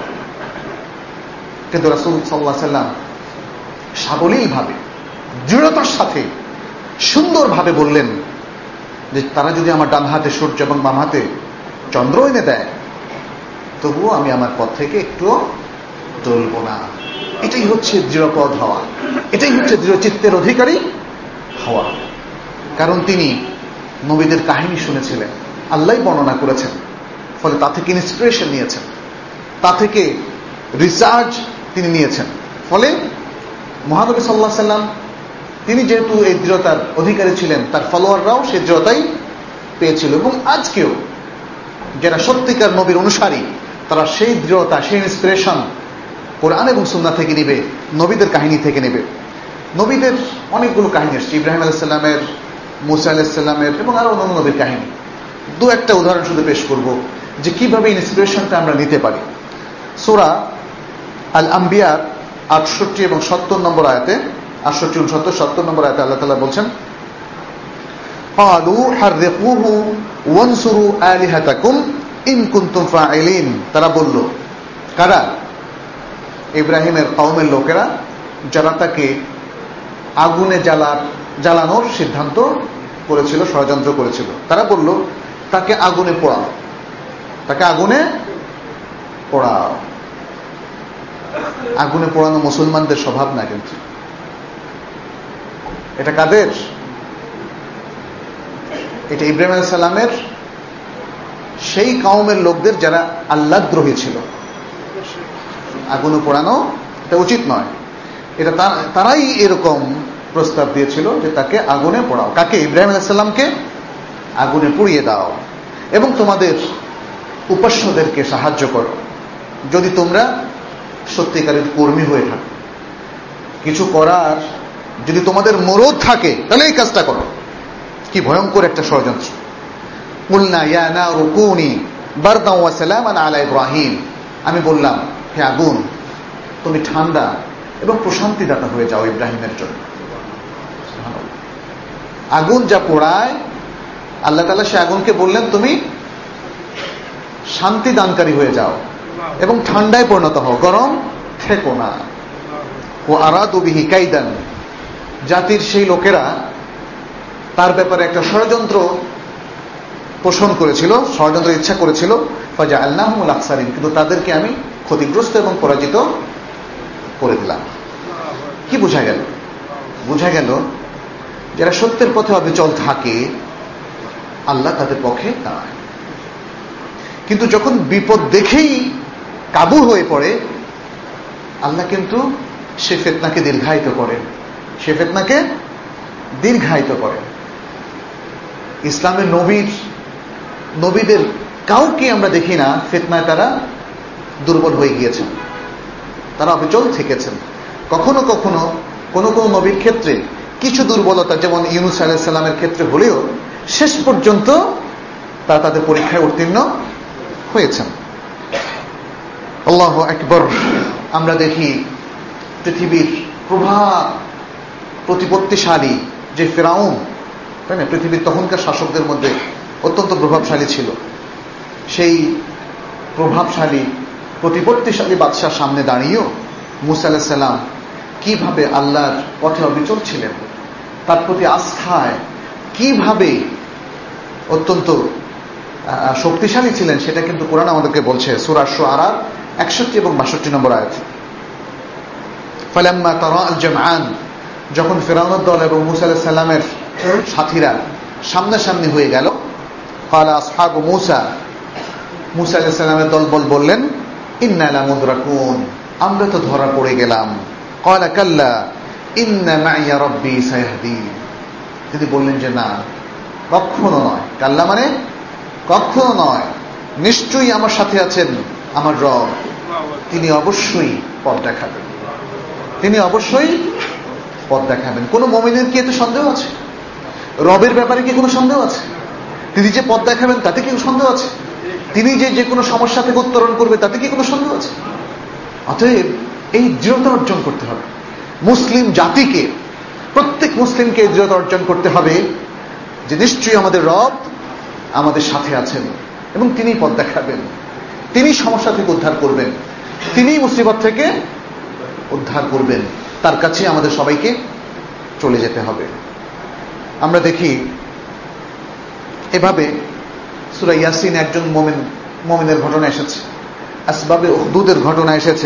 কিন্তু রাসূল সাল্লাল্লাহু আলাইহি ওয়াসাল্লাম সাবলীল ভাবে, দৃঢ়তার সাথে, সুন্দরভাবে বললেন যে তারা যদি আমার ডান হাতে সূর্য এবং বাম হাতে চন্দ্র এনে দেয়, তবুও আমি আমার পথ থেকে একটুও চলব না। এটাই হচ্ছে দৃঢ়পদ হওয়া, এটাই হচ্ছে দৃঢ় চিত্তের অধিকারী হওয়া। কারণ তিনি নবীদের কাহিনী শুনেছিলেন, আল্লাহই বর্ণনা করেছেন, ফলে তা থেকে ইন্সপিরেশন নিয়েছেন, তা থেকে রিসার্চ তিনি নিয়েছেন। ফলে মহানবী সাল্লাল্লাহু আলাইহি ওয়াসাল্লাম তিনি যেহেতু এই দৃঢ়তার অধিকারী ছিলেন, তার ফলোয়াররাও সেই দৃঢ়তাই পেয়েছিল। এবং আজকেও যারা সত্যিকার নবীর অনুসারী, তারা সেই দৃঢ়তা, সেই ইন্সপিরেশন কোরআন এবং সুন্নাহ থেকে নেবে, নবীদের কাহিনী থেকে নেবে। নবীদের অনেকগুলো কাহিনী আসছে, ইব্রাহিম আলাইহিস সালামের, মুসা আলাইহিস সালামের, এবং আরো অন্যান্য নবীর কাহিনী। দু একটা উদাহরণ শুধু পেশ করব যে কিভাবে ইন্সপিরেশনটা আমরা নিতে পারি। সূরা আল আম্বিয়ার আটষট্টি এবং সত্তর নম্বর আয়াতে, আটষট্টি উনসত্তর সত্তর নম্বর আয়াতে আল্লাহ তাআলা বলছেন, ক্বালু হাররিকুহু ওয়ানসুরু আলিহাতাকুম ইন কুনতুম ফাইলিন। তারা বলল, কারা? ইব্রাহিমের কওমের লোকেরা, যারা তাকে আগুনে জ্বালার জ্বালানোর সিদ্ধান্ত করেছিল, ষড়যন্ত্র করেছিল। তারা বলল, তাকে আগুনে পোড়াও, তাকে আগুনে পোড়াও। আগুনে পোড়ানো মুসলমানদের স্বভাব না, কিন্তু এটা কাদের? এটা ইব্রাহিম আলাইহিস সালামের সেই কওমের লোকদের যারা আল্লাহদ্রোহী ছিল। আগুনে পোড়ানো এটা উচিত নয়। এটা তারাই এরকম প্রস্তাব দিয়েছিল যে তাকে আগুনে পোড়াও। কাকে? ইব্রাহিম আলাইহিস সালামকে আগুনে পুড়িয়ে দাও, এবং তোমাদের উপাস্যদেরকে সাহায্য করো। যদি তোমরা সত্যিকারের কর্মী হয়ে থাকো, কিছু করার যদি তোমাদের মরদ থাকে, তাহলে এই কাজটা করো। কি ভয়ঙ্কর একটা ষড়যন্ত্র! কুলনা ইয়া নারু কুনি বারদান ওয়া সালামান আলা ইব্রাহিম। আমি বললাম, হে আগুন, তুমি ঠান্ডা এবং প্রশান্তিদাতা হয়ে যাও ইব্রাহিমের জন্য। আগুন যা পোড়ায়, আল্লাহ তাআলা সে আগুনকে বললেন, তুমি শান্তি দানকারী হয়ে যাও এবং ঠান্ডায় পরিণত হও, গরম থেকো না। ও আরাদু বিহি কাইদান। জাতির সেই লোকেরা তার ব্যাপারে একটা ষড়যন্ত্র পোষণ করেছিল, ষড়যন্ত্র ইচ্ছা করেছিল। ফাজআলনাহুমুল আখসারিন। কিন্তু তাদেরকে আমি ক্ষতিগ্রস্ত এবং পরাজিত করে দিলাম। কি বোঝা গেল? বোঝা গেল যারা সত্যের পথে অবিচল থাকে, আল্লাহ তাদের পক্ষে দাঁড়ায়। কিন্তু যখন বিপদ দেখেই কাবু হয়ে পড়ে, আল্লাহ কিন্তু সে ফিতনাকে দীর্ঘায়িত করেন, সে ফিতনাকে দীর্ঘায়িত করেন। ইসলামের নবীর নবীদের কাউকে আমরা দেখি না ফিতনায় তারা দুর্বল হয়ে গিয়েছেন, তারা অবিচল থেকেছেন। কখনো কখনো কোন কোন নবীর ক্ষেত্রে কিছু দুর্বলতা, যেমন ইউনূস আলাইহিস সালামের ক্ষেত্রে হলেও শেষ পর্যন্ত তারা তাদের পরীক্ষায় উত্তীর্ণ হয়েছেন। আল্লাহু আকবার। আমরা দেখি পৃথিবীর প্রভাব প্রতিপত্তিশালী যে ফিরাউন, তাই না, পৃথিবীর তখনকার শাসকদের মধ্যে অত্যন্ত প্রভাবশালী ছিল, সেই প্রভাবশালী প্রতিপত্তিশালী বাদশার সামনে দাঁড়িয়েও মূসা আলাইহিস সালাম কিভাবে আল্লাহর পথে অবিচল ছিলেন, তার প্রতি আস্থায় কিভাবে অত্যন্ত শক্তিশালী ছিলেন, সেটা কিন্তু কোরআন আমাদেরকে বলছে। সূরা শুআরা একষট্টি এবং বাষট্টি নম্বর আয়াত। ফালাম্মা তারা আল জামআন, যখন ফিরআউনের দল এবং মূসা আলাইহিস সালামের সাথীরা সামনাসামনি হয়ে গেল, ক্বালা আসহাবু মূসা, মূসা আলাইহিস সালামের দলবল বললেন, ইন্না লামুদরাকুন, আমরা তো ধরা পড়ে গেলাম। ক্বালা কাল্লা ইন্না মাইয়া রাব্বি সায়াহদিন, তিনি বললেন যে না, কখনো নয়। কাল্লা মানে কখনো নয়, নিশ্চয়ই আমার সাথে আছেন আমার রব, তিনি অবশ্যই পথ দেখাবেন, তিনি অবশ্যই পথ দেখাবেন। কোন মুমিনের কি এতে সন্দেহ আছে? রবের ব্যাপারে কি কোনো সন্দেহ আছে? তিনি যে পথ দেখাবেন তাতে কি সন্দেহ আছে? তিনি যে যে কোনো সমস্যা থেকে উত্তরণ করবে তাতে কি কোনো সন্দেহ আছে? অতএব এই দৃঢ়তা অর্জন করতে হবে মুসলিম জাতিকে, প্রত্যেক মুসলিমকে এই দৃঢ়তা অর্জন করতে হবে যে নিশ্চয়ই আমাদের রব আমাদের সাথে আছেন এবং তিনি পথ দেখাবেন, তিনি সমস্যা থেকে উদ্ধার করবেন, তিনি মুসিবত থেকে উদ্ধার করবেন। তার কাছে আমাদের সবাইকে চলে যেতে হবে। আমরা দেখি এভাবে সূরা ইয়াসিন একজন মুমিন মুমিনের ঘটনা এসেছে, আসবাবে উখদুদের ঘটনা এসেছে।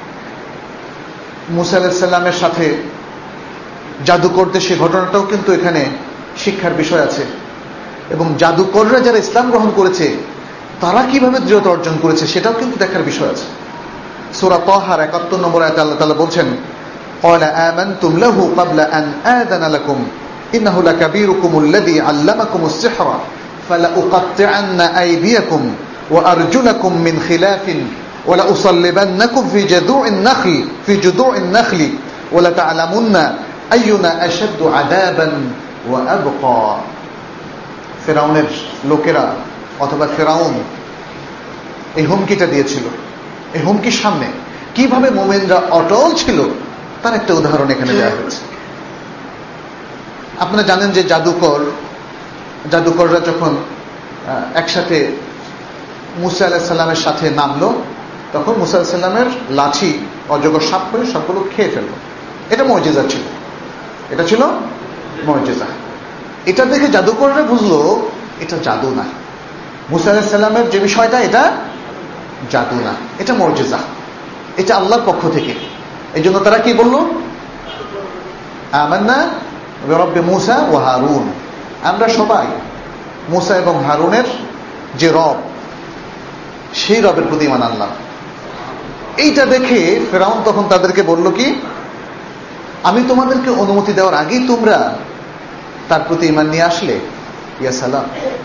মূসা আলাইহিস সালামের সাথে জাদুকরদের সেই ঘটনাটাও কিন্তু এখানে শিক্ষার বিষয় আছে, এবং জাদুকররা যারা ইসলাম গ্রহণ করেছে তারা কিভাবে দৃঢ়তা অর্জন করেছে সেটাও কিন্তু দেখার বিষয় আছে। সূরা তাহার একাত্তর নম্বর আয়াতে আল্লাহ তাআলা বলছেন, ক্বালা আমানতুম লাহু ক্বাবলা আন আযানা লাকুম ইন্নাহু লাকাবীরুকুমুল্লাযী আল্লামাকুমুস সিহরা ফালাউকাত্তিআন্না আইদিয়াকুম ওয়া আরজুলাকুম মিন খিলাফিন ওয়া লাউসাল্লিবান্নাকুম ফি জুযু'in নাখলি ফি জুযু'in নাখলি ওয়া লাতা'লামুন্না আইয়ুনা আশাদ্দু আযাবান ওয়া আবকা। ফিরআউনের লোকেরা অথবা ফিরআউন এই হুমকিটা দিয়েছিল, এই হুমকির সামনে কিভাবে মুমিনরা অটল ছিল তার একটা উদাহরণ এখানে দেওয়া হয়েছে। আপনারা জানেন যে জাদুকর জাদুকররা যখন একসাথে মূসা আলাইহিস সালামের সাথে নামলো, তখন মূসা আলাইহিস সালামের লাঠি অজগর সাপ করে সবগুলো খেয়ে ফেলল। এটা মুজিজা ছিল, এটা ছিল মুজিজা। এটা দেখে জাদুকররা বুঝলো এটা জাদু না, মূসা আলাইহিস সালামের যে বিষয়টা এটা জাদু না, এটা মুজিজা, এটা আল্লাহর পক্ষ থেকে। এই জন্য তারা কি বলল, আমান্না বিরাব্বি মূসা ওয়া হারুন, আমরা সবাই মূসা এবং হারুনের যে রব সেই রবের প্রতি ঈমান আনলাম। এইটা দেখে ফিরআউন তখন তাদেরকে বলল কি, আমি তোমাদেরকে অনুমতি দেওয়ার আগেই তোমরা তার প্রতি ঈমান নিয়ে আসলে, ইয়া সালাম।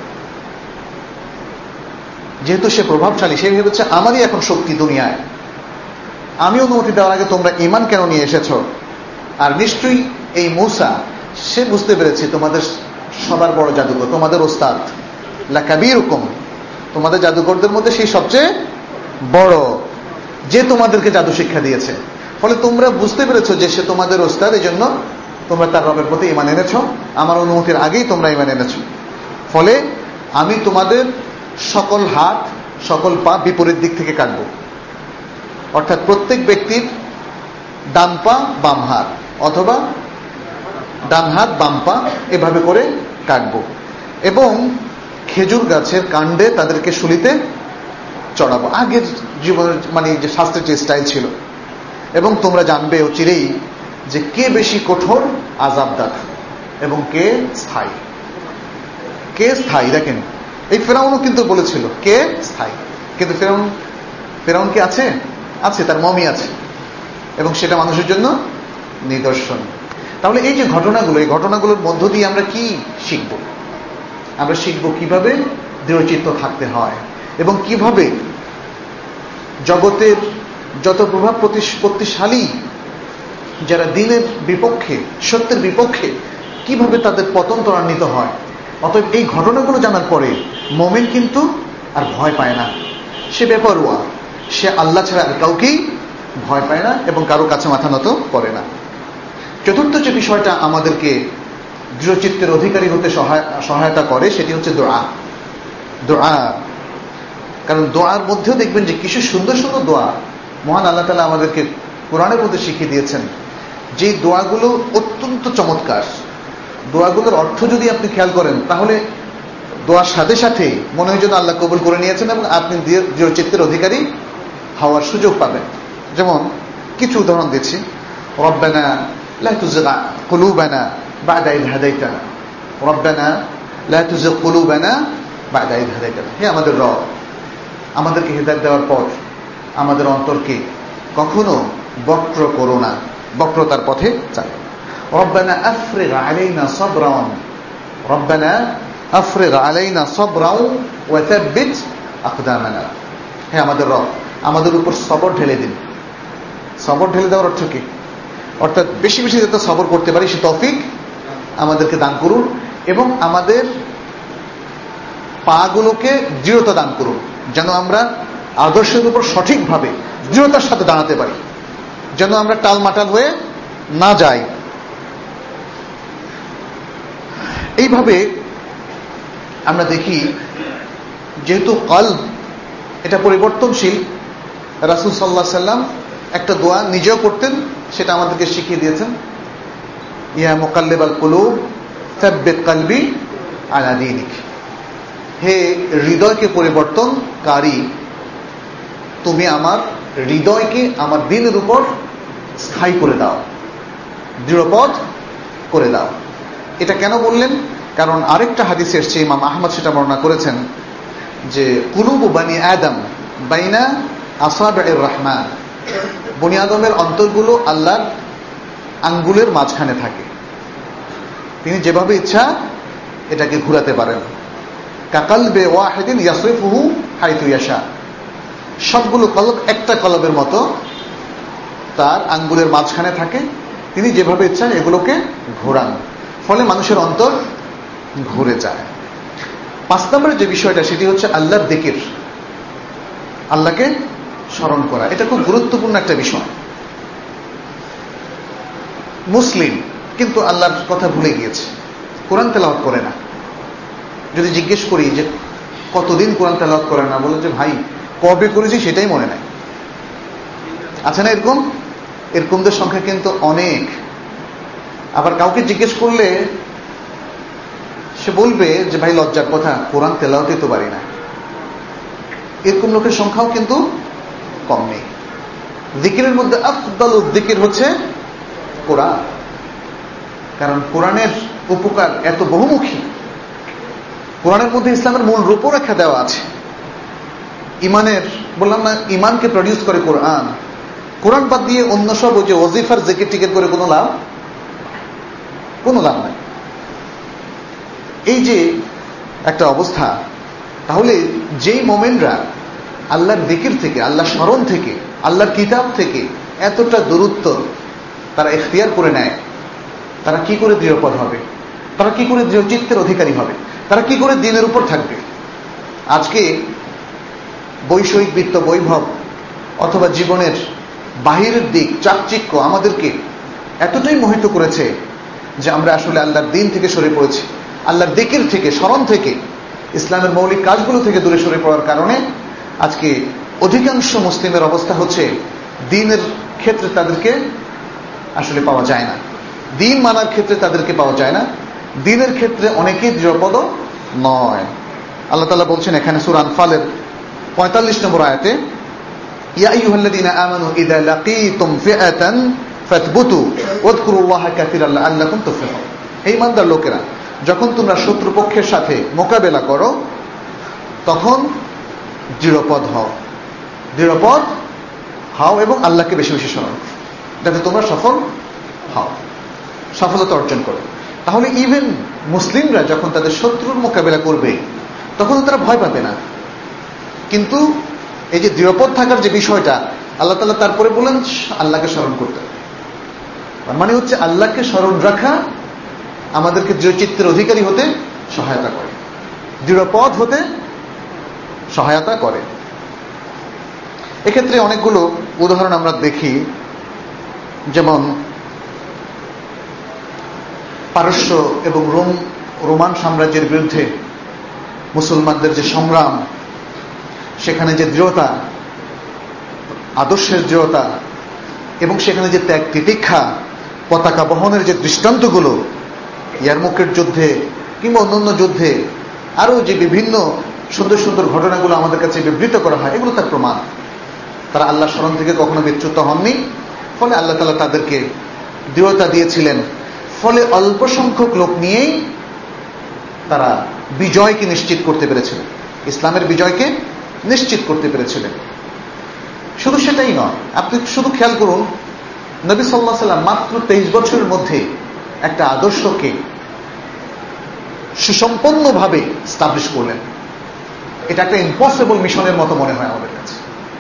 যেহেতু সে প্রভাবশালী, সে ভেবেছে আমারই এখন শক্তি দুনিয়ায়, আমি অনুমতি দেওয়ার আগে তোমরা ঈমান কেন নিয়ে এসেছো? আর নিশ্চয়ই এই মূসা, সে বুঝতে পেরেছে তোমাদের সবার বড় জাদুকর, তোমাদের ওস্তাদ, লাকাবীরুকুম, তোমাদের জাদুকরদের মধ্যে সেই সবচেয়ে বড়, যে তোমাদেরকে জাদু শিক্ষা দিয়েছে। ফলে তোমরা বুঝতে পেরেছো যে সে তোমাদের ওস্তাদ, এই জন্য তোমরা তার রবের প্রতি ঈমান এনেছো, আমার অনুমতির আগেই তোমরা ঈমান এনেছো। ফলে আমি তোমাদের সকল হাত সকল পা বিপরীত দিক থেকে কাটবো, অর্থাৎ প্রত্যেক ব্যক্তির ডান পা বাম হাত অথবা ডান হাত বাম পা এভাবে করে কাটবো, এবং খেজুর গাছের কাণ্ডে তাদেরকে শুলিতে চড়াবো, আগের জীবনের মানে যে শাস্ত্রের যে স্টাইল ছিল। এবং তোমরা জানবে অচিরেই যে কে বেশি কঠোর আযাবদার এবং কে স্থায়ী, কে স্থায়ী। দেখেন এই ফিরআউনও কিন্তু বলেছিল কে স্থায়ী, কিন্তু ফিরআউন ফেরাউন কি আছে? আছে, তার মমি আছে, এবং সেটা মানুষের জন্য নিদর্শন। তাহলে এই যে ঘটনাগুলো, এই ঘটনাগুলোর মধ্য দিয়ে আমরা কি শিখব? আমরা শিখব কিভাবে দৃঢ়চিত্ত থাকতে হয় এবং কিভাবে জগতের যত প্রভাব প্রতিষ্ঠাশালী যারা দিনের বিপক্ষে, সত্যের বিপক্ষে, কিভাবে তাদের পতন ত্বরান্বিত হয়। অতএব এই ঘটনাগুলো জানার পরে মুমিন কিন্তু আর ভয় পায় না, সে বেপরোয়া, সে আল্লাহ ছাড়া আর কাউকেই ভয় পায় না এবং কারো কাছে মাথা নত করে না। চতুর্থ যে বিষয়টা আমাদেরকে দৃঢ়চিত্তের অধিকারী হতে সহায়তা করে সেটি হচ্ছে দোয়া। দোয়া, কারণ দোয়ার মধ্যেও দেখবেন যে কিছু সুন্দর সুন্দর দোয়া মহান আল্লাহ তাআলা আমাদেরকে কোরআনের মধ্যে শিখিয়ে দিয়েছেন, যে দোয়াগুলো অত্যন্ত চমৎকার। দোয়াগুলোর অর্থ যদি আপনি খেয়াল করেন তাহলে দোয়ার সাথে সাথে মনে হয় যেন আল্লাহ কবুল করে নিয়েছেন এবং আপনি দৃঢ়চিত্তের অধিকারী হওয়ার সুযোগ পাবেন। যেমন কিছু উদাহরণ দিচ্ছি। রব্বানা লা তুযিগ কুলুবানা বা'দা ইয হাদাইতানা, রব্বানা লা তুযিগ কুলুবানা বা'দা ইয হাদাইতানা। হে আমাদের রব, আমাদেরকে হেদায়েত দেওয়ার পর আমাদের অন্তরকে কখনো বক্র করো না, বক্রতার পথে চালাও। রব্বানা আফরিগ আলাইনা সাবরান, রব্বানা আফরিগ আলাইনা সাবরান ওয়া থাব্বিত আকদামানা। হে আমাদের রব, আমাদের উপর সবর ঢেলে দিন। সবর ঢেলে দেওয়ার অর্থ কি? অর্থাৎ বেশি বেশি যাতে সবর করতে পারি সে তৌফিক আমাদেরকে দান করুন, এবং আমাদের পাগুলোকে দৃঢ়তা দান করুন, যেন আমরা আদর্শের উপর সঠিকভাবে দৃঢ়তার সাথে দাঁড়াতে পারি, যেন আমরা টালমাটাল হয়ে না যাই। এইভাবে আমরা দেখি, যেহেতু কলব এটা পরিবর্তনশীল, রাসূল সাল্লাল্লাহু আলাইহি সাল্লাম একটা দোয়া নিজেও করতেন, সেটা আমাদেরকে শিখিয়ে দিয়েছেন। ইয়া মুকাল্লিবাল কুলুব সাব্বিত কলবি আলা দীনিক। হে হৃদয়কে পরিবর্তনকারী, তুমি আমার হৃদয়কে আমার দিনের উপর স্থায়ী করে দাও, দৃঢ়পদ করে দাও। এটা কেন বললেন? কারণ আরেকটা হাদিসে এসেছে, ইমাম আহমদ সেটা বর্ণনা করেছেন, যে কুলুবু বানি আদম বাইনা আসাবির রহমান, বনি আদমের অন্তরগুলো আল্লাহর আঙ্গুলের মাঝখানে থাকে, তিনি যেভাবে ইচ্ছা এটাকে ঘুরাতে পারেন। কাকালবে ওয়াহিদিন ইয়াসরিফুহু হাইতু ইয়াশা, সবগুলো কলব একটা কলবের মতো তার আঙ্গুলের মাঝখানে থাকে, তিনি যেভাবে ইচ্ছা এগুলোকে ঘোরান, ফলে মানুষের অন্তর ঘুরে যায়। পাঁচ নম্বরের যে বিষয়টা সেটি হচ্ছে আল্লাহর যিকির, আল্লাহকে স্মরণ করা। এটা খুব গুরুত্বপূর্ণ একটা বিষয়। মুসলিম কিন্তু আল্লাহর কথা ভুলে গিয়েছে, কোরআন তেলাওয়াত করে না। যদি জিজ্ঞেস করি যে কতদিন কোরআন তেলাওয়াত করে না, বলে যে ভাই কবে করেছি সেটাই মনে নাই। আছে না এরকম? এরকমদের সংখ্যা কিন্তু অনেক। আবার কাউকে জিজ্ঞেস করলে সে বলবে যে ভাই লজ্জার কথা, কোরআন তেলাওয়াতই তো পারি না। এরকম লোকের সংখ্যাও কিন্তু কম নেই। যিকিরের মধ্যে আফদালুল যিকির হচ্ছে কোরআন, কারণ কোরআনের উপকার এত বহুমুখী। কোরআনের মধ্যে ইসলামের মূল রূপরেখা দেওয়া আছে। ইমানের, বললাম না, ইমানকে প্রডিউস করে কোরআন। কোরআন বাদ দিয়ে অন্য সব ওই যে ওয়াজিফার জিকির টিকির করে কোনো লাভ কোনো লাভ নাই। এই যে একটা অবস্থা, তাহলে যেই মোমেনরা আল্লাহর যিকির থেকে, আল্লাহর স্মরণ থেকে, আল্লাহর কিতাব থেকে এতটা দূরত্ব তারা ইখতিয়ার করে নেয়, তারা কি করে দৃঢ়পদ হবে? তারা কি করে দৃঢ়চিত্তের অধিকারী হবে? তারা কি করে দিনের উপর থাকবে? আজকে বৈষয়িক বৃত্ত, বৈভব অথবা জীবনের বাহিরের দিক, চাকচিক্য আমাদেরকে এতটাই মোহিত করেছে যে আমরা আসলে আল্লাহর দ্বীন থেকে সরে পড়েছি, আল্লাহর যিকির থেকে, স্মরণ থেকে, ইসলামের মৌলিক কাজগুলো থেকে দূরে সরে পড়ার কারণে আজকে অধিকাংশ মুসলিমের অবস্থা হচ্ছে দ্বীনের ক্ষেত্রে তাদেরকে আসলে পাওয়া যায় না, দ্বীন মানার ক্ষেত্রে তাদেরকে পাওয়া যায় না, দ্বীনের ক্ষেত্রে অনেকেই দৃঢ়পদ নয়। আল্লাহ তাআলা বলছেন এখানে সূরা আনফালের পঁয়তাল্লিশ নম্বর আয়াতে, ইয়া আইয়ুহাল্লাযীনা আমানু ইযা লাকীতুম ফিআতান ফাথবুতু ওয়াযকুরুল্লাহা কাসীরান লাআল্লাকুম তুফলিহুন। হে ঈমানদার লোকেরা, যখন তোমরা শত্রুপক্ষের সাথে মোকাবেলা করো তখন দৃঢ়পদ হও। দৃঢ়পদ হও এবং আল্লাহকে বেশি বেশি স্মরণ করো, যাতে তোমরা সফল হও, সফলতা অর্জন করো। তাহলে ইভেন মুসলিমরা যখন তাদের শত্রুর মোকাবেলা করবে তখন তারা ভয় পাবে না। কিন্তু এই যে দৃঢ়পদ থাকার যে বিষয়টা আল্লাহ তাআলা তারপরে বলেন আল্লাহকে স্মরণ করতে, মানে হচ্ছে আল্লাহকে স্মরণ রাখা আমাদেরকে দৃঢ়চিত্তের অধিকারী হতে সহায়তা করে, দৃঢ়পদ হতে সহায়তা করে। এক্ষেত্রে অনেকগুলো উদাহরণ আমরা দেখি, যেমন পারস্য এবং রোম রোমান সাম্রাজ্যের বিরুদ্ধে মুসলমানদের যে সংগ্রাম, সেখানে যে দৃঢ়তা, আদর্শের দৃঢ়তা এবং সেখানে যে ত্যাগ তিতিক্ষা, পতাকা বহনের যে দৃষ্টান্তগুলো ইয়ারমুকের যুদ্ধে কিংবা অন্যান্য যুদ্ধে আরো যে বিভিন্ন সুন্দর সুন্দর ঘটনাগুলো আমাদের কাছে বিবৃত করা হয়, এগুলো তার প্রমাণ। তারা আল্লাহ স্মরণ থেকে কখনো বিচ্যুত হননি, ফলে আল্লাহ তাআলা তাদেরকে দৃঢ়তা দিয়েছিলেন। ফলে অল্প সংখ্যক লোক নিয়েই তারা বিজয়কে নিশ্চিত করতে পেরেছিলেন, ইসলামের বিজয়কে নিশ্চিত করতে পেরেছিলেন। শুধু সেটাই নয়, আপনি শুধু খেয়াল করুন, নবী সাল্লাল্লাহু আলাইহি ওয়াসাল্লাম মাত্র তেইশ বছরের মধ্যে একটা আদর্শকে সুসম্পন্নভাবে স্টাবলিশ করলেন। এটা একটা ইম্পসিবল মিশনের মতো মনে হয় আমাদের কাছে,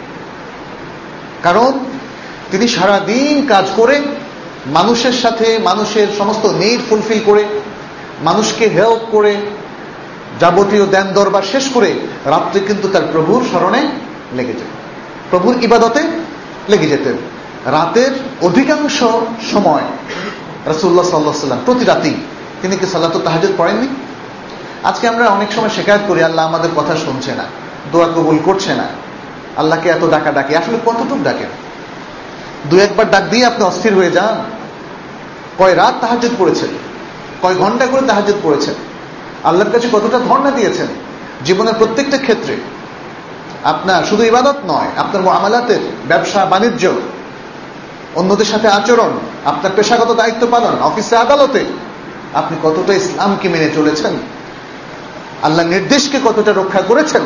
কারণ তিনি সারাদিন কাজ করে মানুষের সাথে মানুষের সমস্ত নিড ফুলফিল করে, মানুষকে হেল্প করে, যাবতীয় দেন দরবার শেষ করে রাত্রে কিন্তু তার প্রভুর স্মরণে লেগে যেতেন, প্রভুর ইবাদতে লেগে যেতেন। রাতের অধিকাংশ সময় রাসূলুল্লাহ সাল্লাল্লাহু আলাইহি ওয়াসাল্লাম প্রতি রাতেই তিনি কি সালাতুত তাহাজ্জুদ পড়েননি? আজকে আমরা অনেক সময় শিকায়ত করি আল্লাহ আমাদের কথা শুনছে না, দোয়া কবুল করছে না, আল্লাহকে এত ডাকা ডাকি। আসলে কতটুক ডাকেন? দু একবার ডাক দিয়ে আপনি অস্থির হয়ে যান। কয় রাত তাহাজ্জুদ পড়েছেন, কয় ঘন্টা করে তাহাজ্জুদ পড়েছেন, আল্লাহর কাছে কতটা ধর্ণা দিয়েছেন জীবনের প্রত্যেকটা ক্ষেত্রে। আপনার শুধু ইবাদত নয়, আপনার মুআমালাতের, ব্যবসা বাণিজ্য, অন্যদের সাথে আচরণ, আপনার পেশাগত দায়িত্ব পালন, অফিসে আদালতে আপনি কতটা ইসলামকে মেনে চলেছেন, আল্লাহর নির্দেশকে কতটা রক্ষা করেছেন,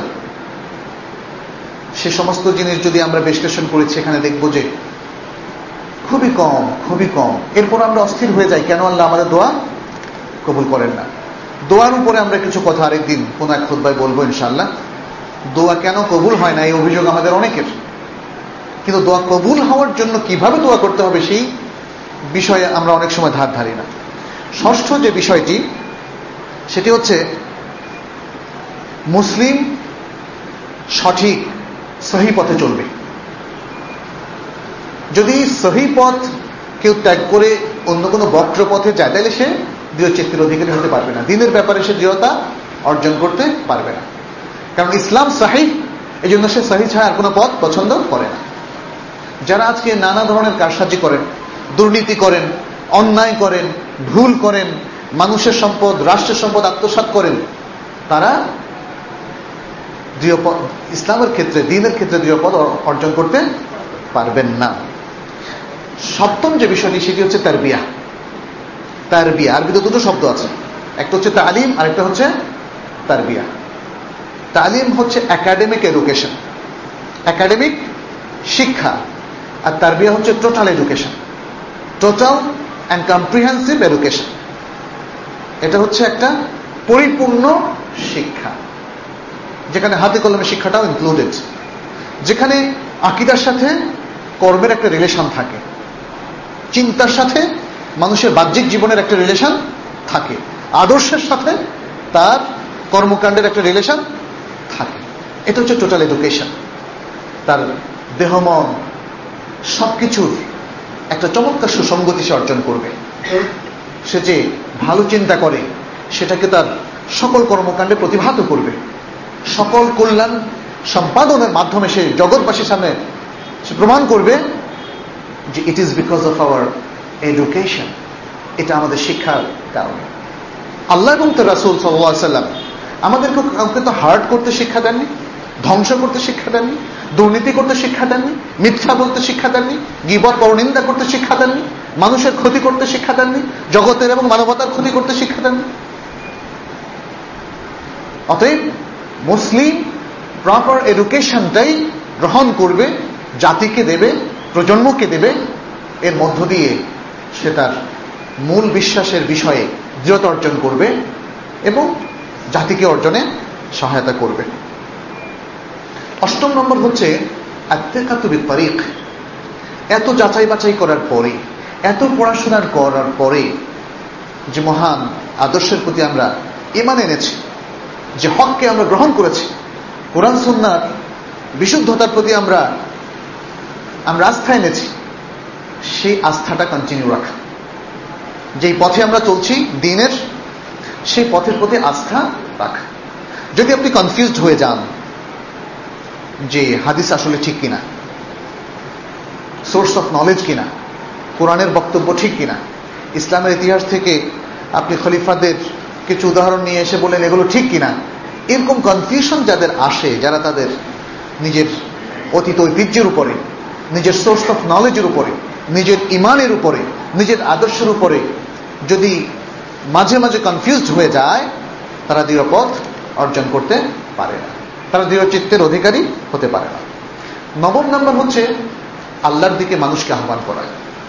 সে সমস্ত জিনিস যদি আমরা বিশ্লেষণ করি সেখানে দেখব যে খুবই কম, খুবই কম। এরপর আমরা অস্থির হয়ে যাই, কেন আল্লাহ আমাদের দোয়া কবুল করেন না। দোয়ার উপরে আমরা কিছু কথা আরেকদিন কোন এক খুতবায় বলবো ইনশাআল্লাহ। দোয়া কেন কবুল হয় না এই অভিযোগ আমাদের অনেকের, কিন্তু দোয়া কবুল হওয়ার জন্য কিভাবে দোয়া করতে হবে সেই বিষয়ে আমরা অনেক সময় ধার ধারি না। ষষ্ঠ যে বিষয়টি, সেটি হচ্ছে মুসলিম সঠিক সহি পথে চলবে। যদি সহি পথ কেউ ত্যাগ করে অন্য কোনো বক্র পথে যায়, তাহলে সে দৃঢ়চিত্তের অধিকারী হতে পারবে না, দিনের ব্যাপারে সে দৃঢ়তা অর্জন করতে পারবে না। কারণ ইসলাম সহিহ, এই জন্য সে সহি ছাড়া আর কোনো পথ পছন্দ করে না। যারা আজকে নানা ধরনের কারসাজি করেন, দুর্নীতি করেন, অন্যায় করেন, ভুল করেন, মানুষের সম্পদ, রাষ্ট্রের সম্পদ আত্মসাৎ করেন, তারা দৃঢ়পদ ইসলামের ক্ষেত্রে, দ্বীনের ক্ষেত্রে দৃঢ়পদ অর্জন করতে পারবেন না। সপ্তম যে বিষয়টি, সেটি হচ্ছে তারবিয়া। তারবিয়া, আরবিতে দুটো শব্দ আছে, একটা হচ্ছে তালিম আর একটা হচ্ছে তারবিয়া। তালিম হচ্ছে একাডেমিক এডুকেশন, একাডেমিক শিক্ষা, আর তারবিয়া হচ্ছে total education, total and comprehensive education. এটা হচ্ছে একটা পরিপূর্ণ শিক্ষা, যেখানে হাতে কলমে শিক্ষাটাও ইনক্লুডেড, যেখানে আকীদার সাথে কর্মের একটা রিলেশন থাকে, চিন্তার সাথে মানুষের বাহ্যিক জীবনের একটা রিলেশন থাকে, আদর্শের সাথে তার কর্মকাণ্ডের একটা রিলেশন থাকে। এটা হচ্ছে টোটাল এডুকেশন। তার দেহ মন সবকিছুর একটা চমৎকার সুসংগতি সে অর্জন করবে। সে যে ভালো চিন্তা করে সেটাকে তার সকল কর্মকাণ্ডে প্রতিভাত করবে, সকল কল্যাণ সম্পাদনের মাধ্যমে সে জগৎবাসীর সামনে সে প্রমাণ করবে যে it is because of our education, এটা আমাদের শিক্ষার কারণে। আল্লাহ এবং তার রাসূল সাল্লাল্লাহু আলাইহি ওয়াসাল্লাম আমাদেরকে কাউকে তো হার্ট করতে শিক্ষা দেননি, ধ্বংস করতে শিক্ষা দেননি, দুর্নীতি করতে শিক্ষা দেননি, মিথ্যা বলতে শিক্ষা দেননি, গীবত পরনিন্দা করতে শিক্ষা দেননি, মানুষের ক্ষতি করতে শিক্ষা দেননি, জগতের এবং মানবতার ক্ষতি করতে শিক্ষা দেননি। অতএব মুসলিম প্রপার এডুকেশনটাই গ্রহণ করবে, জাতিকে দেবে, প্রজন্মকে দেবে, এর মধ্য দিয়ে সে তার মূল বিশ্বাসের বিষয়ে দৃঢ়তা অর্জন করবে এবং জাতিকে অর্জনে সহায়তা করবে। অষ্টম নম্বর হচ্ছে আত্তেকাতু বিত-তারিক। এত যাচাই বাছাই করার পরে, এত পড়াশোনার করার পরে যে মহান আদর্শের প্রতি আমরা ঈমান এনেছি, যে হককে আমরা গ্রহণ করেছি, কোরআন সুন্নাহর বিশুদ্ধতার প্রতি আমরা আমরা আস্থা এনেছি, সেই আস্থাটা কন্টিনিউ রাখা। যেই পথে আমরা চলছি দ্বীনের, সেই পথের প্রতি আস্থা রাখা। যদি আপনি কনফিউজড হয়ে যান যে হাদিস আসলে ঠিক কিনা, সোর্স অফ নলেজ কিনা, কোরআনের বক্তব্য ঠিক কিনা, ইসলামের ইতিহাস থেকে আপনি খলিফাদের কিছু উদাহরণ নিয়ে এসে বলেন এগুলো ঠিক কিনা, এরকম কনফিউশন যাদের আসে, যারা তাদের নিজের অতীত ঐতিহ্যের উপরে, নিজের সোর্স অফ নলেজের উপরে, নিজের ইমানের উপরে, নিজের আদর্শের উপরে যদি মাঝে মাঝে কনফিউজড হয়ে যায়, তারা দৃঢ় পথ অর্জন করতে পারে না, তারা দৃঢ় চিত্তের অধিকারী হতে পারে না। নবম নম্বর হচ্ছে আল্লাহর দিকে মানুষকে আহ্বান করা।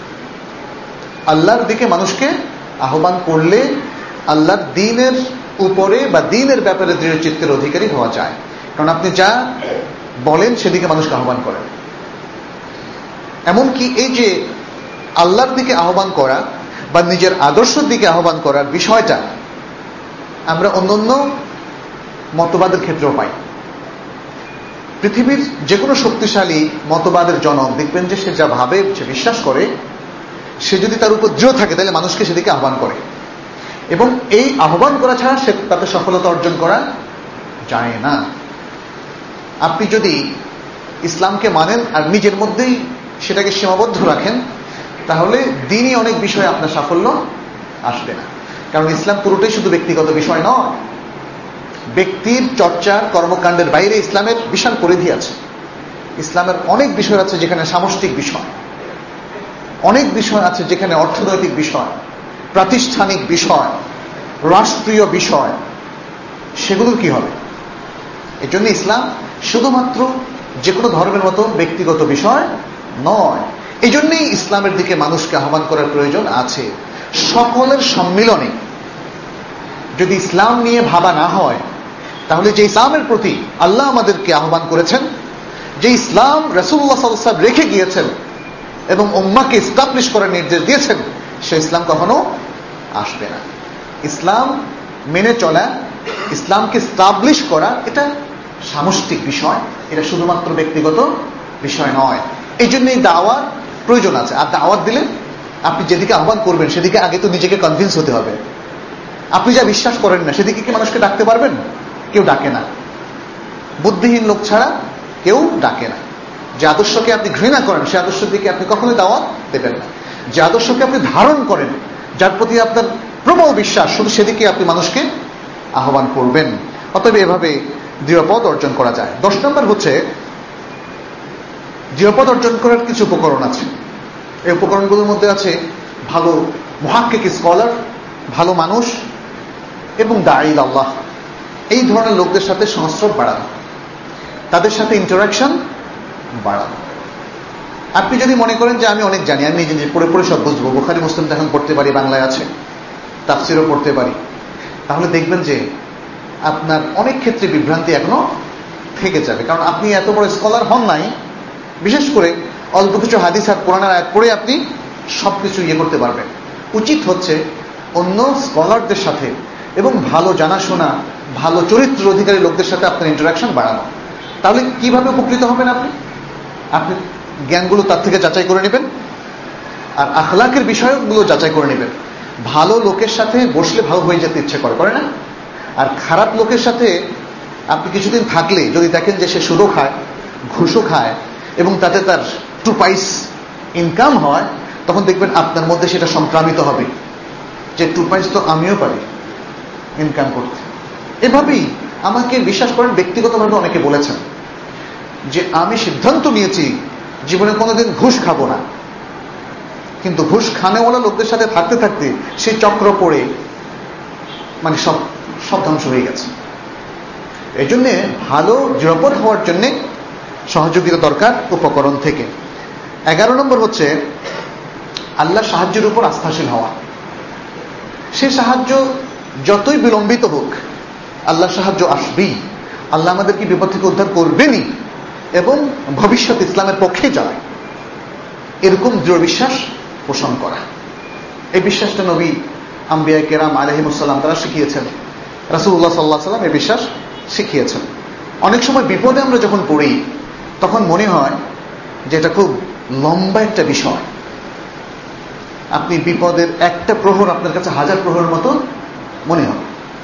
আল্লাহর দিকে মানুষকে আহ্বান করলে আল্লাহর দ্বীনের উপরে বা দ্বীনের ব্যাপারে দৃঢ় চিত্তের অধিকারী হওয়া যায়। কারণ আপনি যা বলেন সেদিকে মানুষকে আহ্বান করেন। এমনকি এই যে আল্লাহর দিকে আহ্বান করা বা নিজের আদর্শের দিকে আহ্বান করার বিষয়টা আমরা অন্যান্য মতবাদের ক্ষেত্রেও পাই। পৃথিবীর যে কোনো শক্তিশালী মতবাদের জনক দেখবেন যে সে যা ভাবে, সে বিশ্বাস করে, সে যদি তার উপর দৃঢ় থাকে তাহলে মানুষকে সেদিকে আহ্বান করে, এবং এই আহ্বান করা ছাড়া সে তাতে সফলতা অর্জন করা যায় না। আপনি যদি ইসলামকে মানেন আর নিজের মধ্যেই সেটাকে সীমাবদ্ধ রাখেন, তাহলে দিনই অনেক বিষয়ে আপনার সাফল্য আসবে না। কারণ ইসলাম পুরোটাই শুধু ব্যক্তিগত বিষয় নয়। ব্যক্তির চর্চার কর্মকাণ্ডের বাইরে ইসলামের বিশাল পরিধি আছে। ইসলামের অনেক বিষয় আছে যেখানে সামষ্টিক বিষয়, অনেক বিষয় আছে যেখানে অর্থনৈতিক বিষয়, প্রাতিষ্ঠানিক বিষয়, রাষ্ট্রীয় বিষয়, সেগুলোর কি হবে? এই জন্য ইসলাম শুধুমাত্র যে কোনো ধর্মের মতো ব্যক্তিগত বিষয় নয়। এই জন্যই ইসলামের দিকে মানুষকে আহ্বান করার প্রয়োজন আছে। সকলের সম্মিলনে যদি ইসলাম নিয়ে ভাবা না হয়, তাহলে যে ইসলামের প্রতি আল্লাহ আমাদেরকে আহ্বান করেছেন, যে ইসলাম রাসূলুল্লাহ সাল্লাল্লাহু আলাইহি ওয়াসাল্লাম রেখে গিয়েছেন এবং উম্মাহকে এস্টাবলিশ করার নির্দেশ দিয়েছেন, সে ইসলাম কখনো আসবে না। ইসলাম মেনে চলা, ইসলামকে এস্টাবলিশ করা, এটা সামষ্টিক বিষয়, এটা শুধুমাত্র ব্যক্তিগত বিষয় নয়। এই জন্যই দাওয়ার প্রয়োজন আছে। আর দাওয়াত দিলে আপনি যেদিকে আহ্বান করবেন সেদিকে আগে তো নিজেকে কনভিন্স হতে হবে। আপনি যা বিশ্বাস করেন না সেদিকে কি মানুষকে ডাকতে পারবেন? কেউ ডাকে না। বুদ্ধিহীন লোক ছাড়া কেউ ডাকে না। যে আদর্শকে আপনি ঘৃণা করেন সে আদর্শের দিকে আপনি কখনোই দাওয়াত দেবেন না। যে আদর্শকে আপনি ধারণ করেন, যার প্রতি আপনার প্রবল বিশ্বাস, শুধু সেদিকে আপনি মানুষকে আহ্বান করবেন। অতএব এভাবে দৃঢ়পদ অর্জন করা যায়। দশ নম্বর হচ্ছে দৃঢ়পদ অর্জন করার কিছু উপকরণ আছে। এই উপকরণগুলোর মধ্যে আছে ভালো মুহাক্কিক স্কলার, ভালো মানুষ এবং দাঈ আল্লাহ। এই ধরনের লোকদের সাথে সংস্রব বাড়ানো, তাদের সাথে ইন্টারাকশন বাড়ানো। আপনি যদি মনে করেন যে আমি অনেক জানি, আমি নিজে নিজে পড়ে পড়ে সব বুঝবো, বুখারী মুসলিম তো এখন পড়তে পারি, বাংলায় আছে, তাফসিরও পড়তে পারি, তাহলে দেখবেন যে আপনার অনেক ক্ষেত্রে বিভ্রান্তি এখনো থেকে যাবে। কারণ আপনি এত বড় স্কলার হন নাই। বিশেষ করে অল্প কিছু হাদিস আর কোরআনের আয়াত পড়ে আপনি সবকিছু ইয়ে করতে পারবেন। উচিত হচ্ছে অন্য স্কলারদের সাথে এবং ভালো জানাশোনা, ভালো চরিত্র অধিকারী লোকদের সাথে আপনার ইন্টারাকশন বাড়ানো। তাহলে কিভাবে উপকৃত হবেন? আপনি আপনি জ্ঞানগুলো তার থেকে যাচাই করে নেবেন, আর আখলাকের বিষয়গুলো যাচাই করে নেবেন। ভালো লোকের সাথে বসলে ভালো হয়ে যেতে ইচ্ছে করে, করে না? আর খারাপ লোকের সাথে আপনি কিছুদিন থাকলে যদি দেখেন যে সে সুদও খায়, ঘুষও খায় এবং তাতে তার টু পাইস ইনকাম হয়, তখন দেখবেন আপনার মধ্যে সেটা সংক্রামিত হবে যে টু পাইস তো আমিও পারি ইনকাম করতে। এভাবেই আমাকে বিশ্বাস করেন, ব্যক্তিগতভাবে অনেকে বলেছেন যে আমি সিদ্ধান্ত নিয়েছি জীবনে কোনোদিন ঘুষ খাবো না, কিন্তু ঘুষ খানেওয়ালা লোকদের সাথে থাকতে থাকতে সেই চক্র পড়ে মানে সব সব ধ্বংস হয়ে গেছে। এই জন্যে ভালো দৃঢ়পদ হওয়ার জন্যে সহযোগিতা দরকার উপকরণ থেকে। এগারো নম্বর হচ্ছে আল্লাহর সাহায্যের উপর আস্থাশীল হওয়া। সে সাহায্য যতই বিলম্বিত হোক, আল্লাহর সাহায্য আসবেই। আল্লাহ আমাদেরকে বিপদ থেকে উদ্ধার করবেনই এবং ভবিষ্যৎ ইসলামের পক্ষে যাবে, এরকম দৃঢ় বিশ্বাস পোষণ করা। এই বিশ্বাসটা নবী আম্বিয়া কেরাম আলাইহিমুসসালাম তারা শিখিয়েছেন, রাসূলুল্লাহ সাল্লাল্লাহু আলাইহি ওয়াসাল্লাম এই বিশ্বাস শিখিয়েছেন। অনেক সময় বিপদে আমরা যখন পড়ি তখন মনে হয় যে এটা খুব লম্বা একটা বিষয়। আপনি বিপদের একটা প্রহর আপনার কাছে হাজার প্রহরের মতো মনে হয়।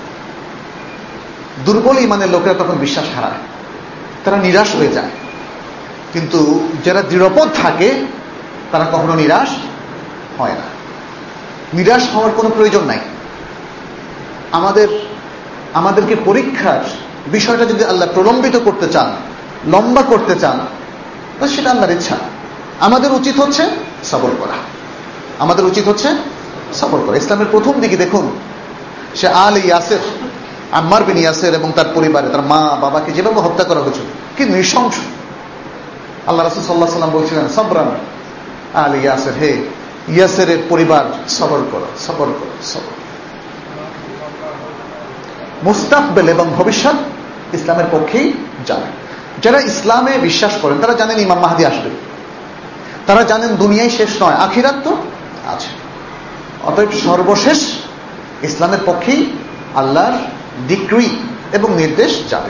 দুর্বল ইমানের লোকেরা তখন বিশ্বাস হারায়, তারা নিরাশ হয়ে যায়। কিন্তু যারা দৃঢ়পদ থাকে তারা কখনো নিরাশ হয় না। নিরাশ হওয়ার কোনো প্রয়োজন নাই। আমাদের আমাদেরকে পরীক্ষার বিষয়টা যদি আল্লাহ প্রলম্বিত করতে চান, লম্বা করতে চান, তো সেটা আল্লাহর ইচ্ছা। আমাদের উচিত হচ্ছে সবর করা। আমাদের উচিত হচ্ছে সবর করা। ইসলামের প্রথম দিকে দেখুন, সে আল ইয়াসের, আম্মার বিন ইয়াসের এবং তার পরিবারে তার মা বাবাকে যেভাবে হত্যা করা হয়েছিল, কি নৃশংস। আল্লাহ রাসূল সাল্লাল্লাহু আলাইহি ওয়াসাল্লাম বলছিলেন, সবরান আল ইয়াসের, হে ইয়াসেরের পরিবার সবর করো, সবর করো, সবর। মুস্তাকবেল এবং ভবিষ্যৎ ইসলামের পক্ষেই যাবে। যারা ইসলামে বিশ্বাস করেন তারা জানেন ইমাম মাহদী আসবে, তারা জানেন দুনিয়ায় শেষ নয়, আখিরাত তো আছে। অতএব সর্বশেষ ইসলামের পক্ষেই আল্লাহর ডিক্রি এবং নির্দেশ যাবে।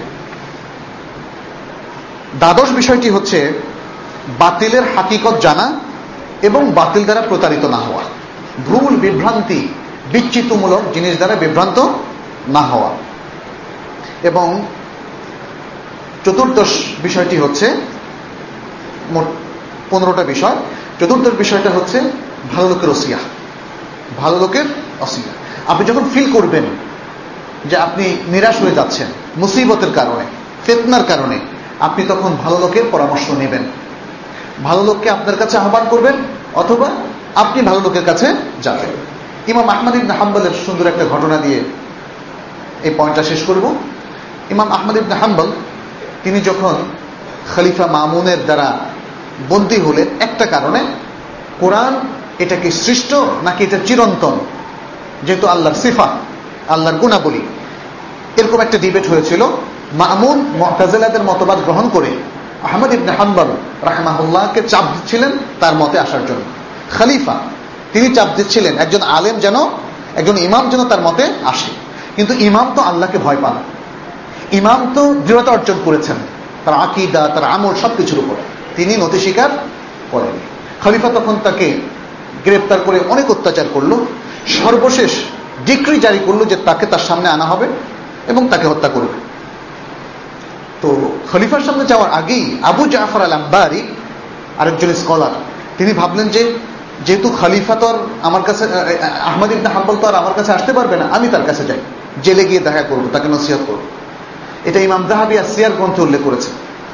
দ্বাদশ বিষয়টি হচ্ছে বাতিলের হাকিকত জানা এবং বাতিল দ্বারা প্রতারিত না হওয়া। ভুল, বিভ্রান্তি, বিচ্যুতিমূলক জিনিস দ্বারা বিভ্রান্ত না হওয়া। এবং চতুর্দশ বিষয়টি হচ্ছে, মোট পনেরোটা বিষয়, চতুর্দশ বিষয়টা হচ্ছে ভালো লোকের ওসিয়া। ভালো লোকের ওসিয়া। আপনি যখন ফিল করবেন যে আপনি নিরাশ হয়ে যাচ্ছেন মুসিবতের কারণে, ফিতনার কারণে, আপনি তখন ভালো লোকের পরামর্শ নেবেন। ভালো লোককে আপনার কাছে আহ্বান করবেন অথবা আপনি ভালো লোকের কাছে যাবেন। ইমাম আহমদ ইবনে হাম্বলের সুন্দর একটা ঘটনা দিয়ে এই পয়েন্টটা শেষ করব। ইমাম আহমদ ইবনে হাম্বল তিনি যখন খলিফা মামুনের দ্বারা বন্দী হলেন একটা কারণে, কোরআন এটা কি সৃষ্ট নাকি এটা চিরন্তন, যেহেতু আল্লাহর সিফা, আল্লাহর গুণাবলী, এরকম একটা ডিবেট হয়েছিল। মামুন মুতাজিলাদের মতবাদ গ্রহণ করে আহমদ ইবনে হাম্বল রাহমাহুল্লাহকে চাপ দিচ্ছিলেন তার মতে আসার জন্য। খলিফা তিনি চাপ দিচ্ছিলেন একজন আলেম যেন, একজন ইমাম যেন তার মতে আসে। কিন্তু ইমাম তো আল্লাহকে ভয় পান, ইমাম তো দৃঢ়তা অর্জন করেছেন তার আকীদা, তার আমল সবকিছুর উপরে, তিনি নতি স্বীকার করেন। খলিফা তখন তাকে গ্রেফতার করে অনেক অত্যাচার করলো, সর্বশেষ ডিক্রি জারি করলো যে তাকে তার সামনে আনা হবে এবং তাকে হত্যা করবে। তো খলিফার সামনে যাওয়ার আগেই আবু জাফর আল আম্বারি, আরেকজন স্কলার, তিনি ভাবলেন যে যেহেতু খলিফা তো আর আমার কাছে, আহমদ ইবনে হাম্বল তো আর আমার কাছে আসতে পারবে না, আমি তার কাছে যাই, জেলে গিয়ে দেখা করবো, তাকে নসিহত করবো। এটা ইমাম যাহাবী আসিয়ার গ্রন্থে উল্লেখ করেছে।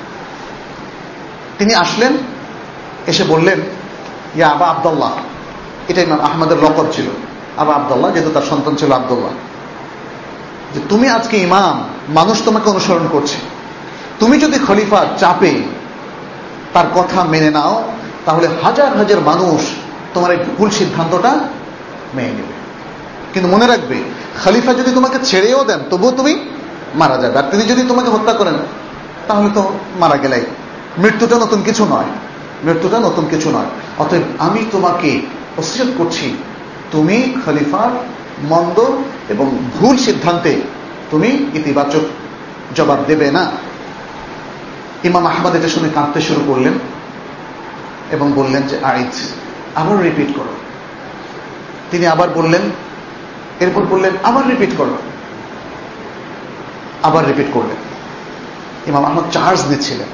তিনি আসলেন, এসে বললেন, ইয়া আবা আব্দুল্লাহ, এটা ইমাম আহমদের লকব ছিল, আবা আব্দুল্লাহ, যেহেতু তার সন্তান ছিল আব্দুল্লাহ, যে তুমি আজকে ইমাম, মানুষ তোমাকে অনুসরণ করছে, তুমি যদি খলিফার চাপে তার কথা মেনে নাও তাহলে হাজার হাজার মানুষ তোমার এই ভুল সিদ্ধান্তটা মেনে নেবে। কিন্তু মনে রাখবে, খলিফা যদি তোমাকে ছেড়েও দেন তবুও তুমি মারা যাবে, আর তিনি যদি তোমাকে হত্যা করেন তাহলে তো মারা গেলেই, মৃত্যুটা নতুন কিছু নয়, মৃত্যুটা নতুন কিছু নয়। অতএব আমি তোমাকে ওসিয়ত করছি, তুমি খলিফার মন্দ এবং ভুল সিদ্ধান্তে তুমি ইতিবাচক জবাব দেবে না। ইমাম আহমদ এটা শুনে কাঁদতে শুরু করলেন এবং বললেন যে আইজ, আবার রিপিট করো। তিনি আবার বললেন, এরপর বললেন আবার রিপিট করো, আবার রিপিট করলেন। ইমাম আহমদ চার্জ দিচ্ছিলেন,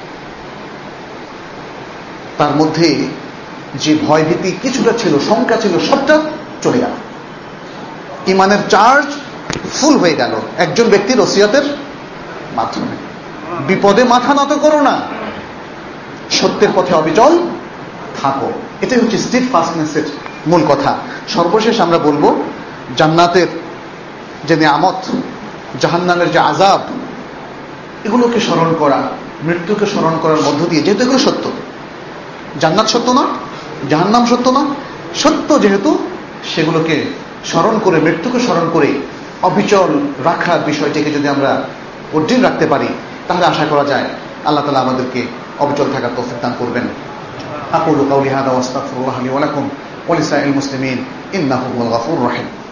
তার মধ্যে যে ভয়ভীতি কিছুটা ছিল, শঙ্কা ছিল, সবটা চলে গেল। ইমানের চার্জ ফুল হয়ে গেল একজন ব্যক্তির ওসিয়তের মাধ্যমে। বিপদে মাথা নত করো না, সত্যের পথে অবিচল থাকো। এটাই হচ্ছে স্টিডফাস্টনেসের মূল কথা। সর্বশেষ আমরা বলবো, জান্নাতের যে নিয়ামত, জাহান্নামের যে আযাব, এগুলোকে স্মরণ করা মৃত্যুকে স্মরণ করার মধ্য দিয়ে, যেহেতু এগুলো সত্য, জান্নাত সত্য না, জাহান্নাম সত্য না, সত্য যেহেতু, সেগুলোকে স্মরণ করে, মৃত্যুকে স্মরণ করে অবিচল রাখার বিষয়টিকে যদি আমরা অর্জিত রাখতে পারি, তাহলে আশা করা যায় আল্লাহ তাআলা আমাদেরকে অবিচল থাকার তৌফিক দান করবেন। আকুলু কাওলি হাযা ওয়া আস্তাগফিরুল্লাহ লি ওয়া লাকুম ওয়া লিসাইরিল মুসলিমিন ইন্নাহু হুয়াল গফুরুর রহিম।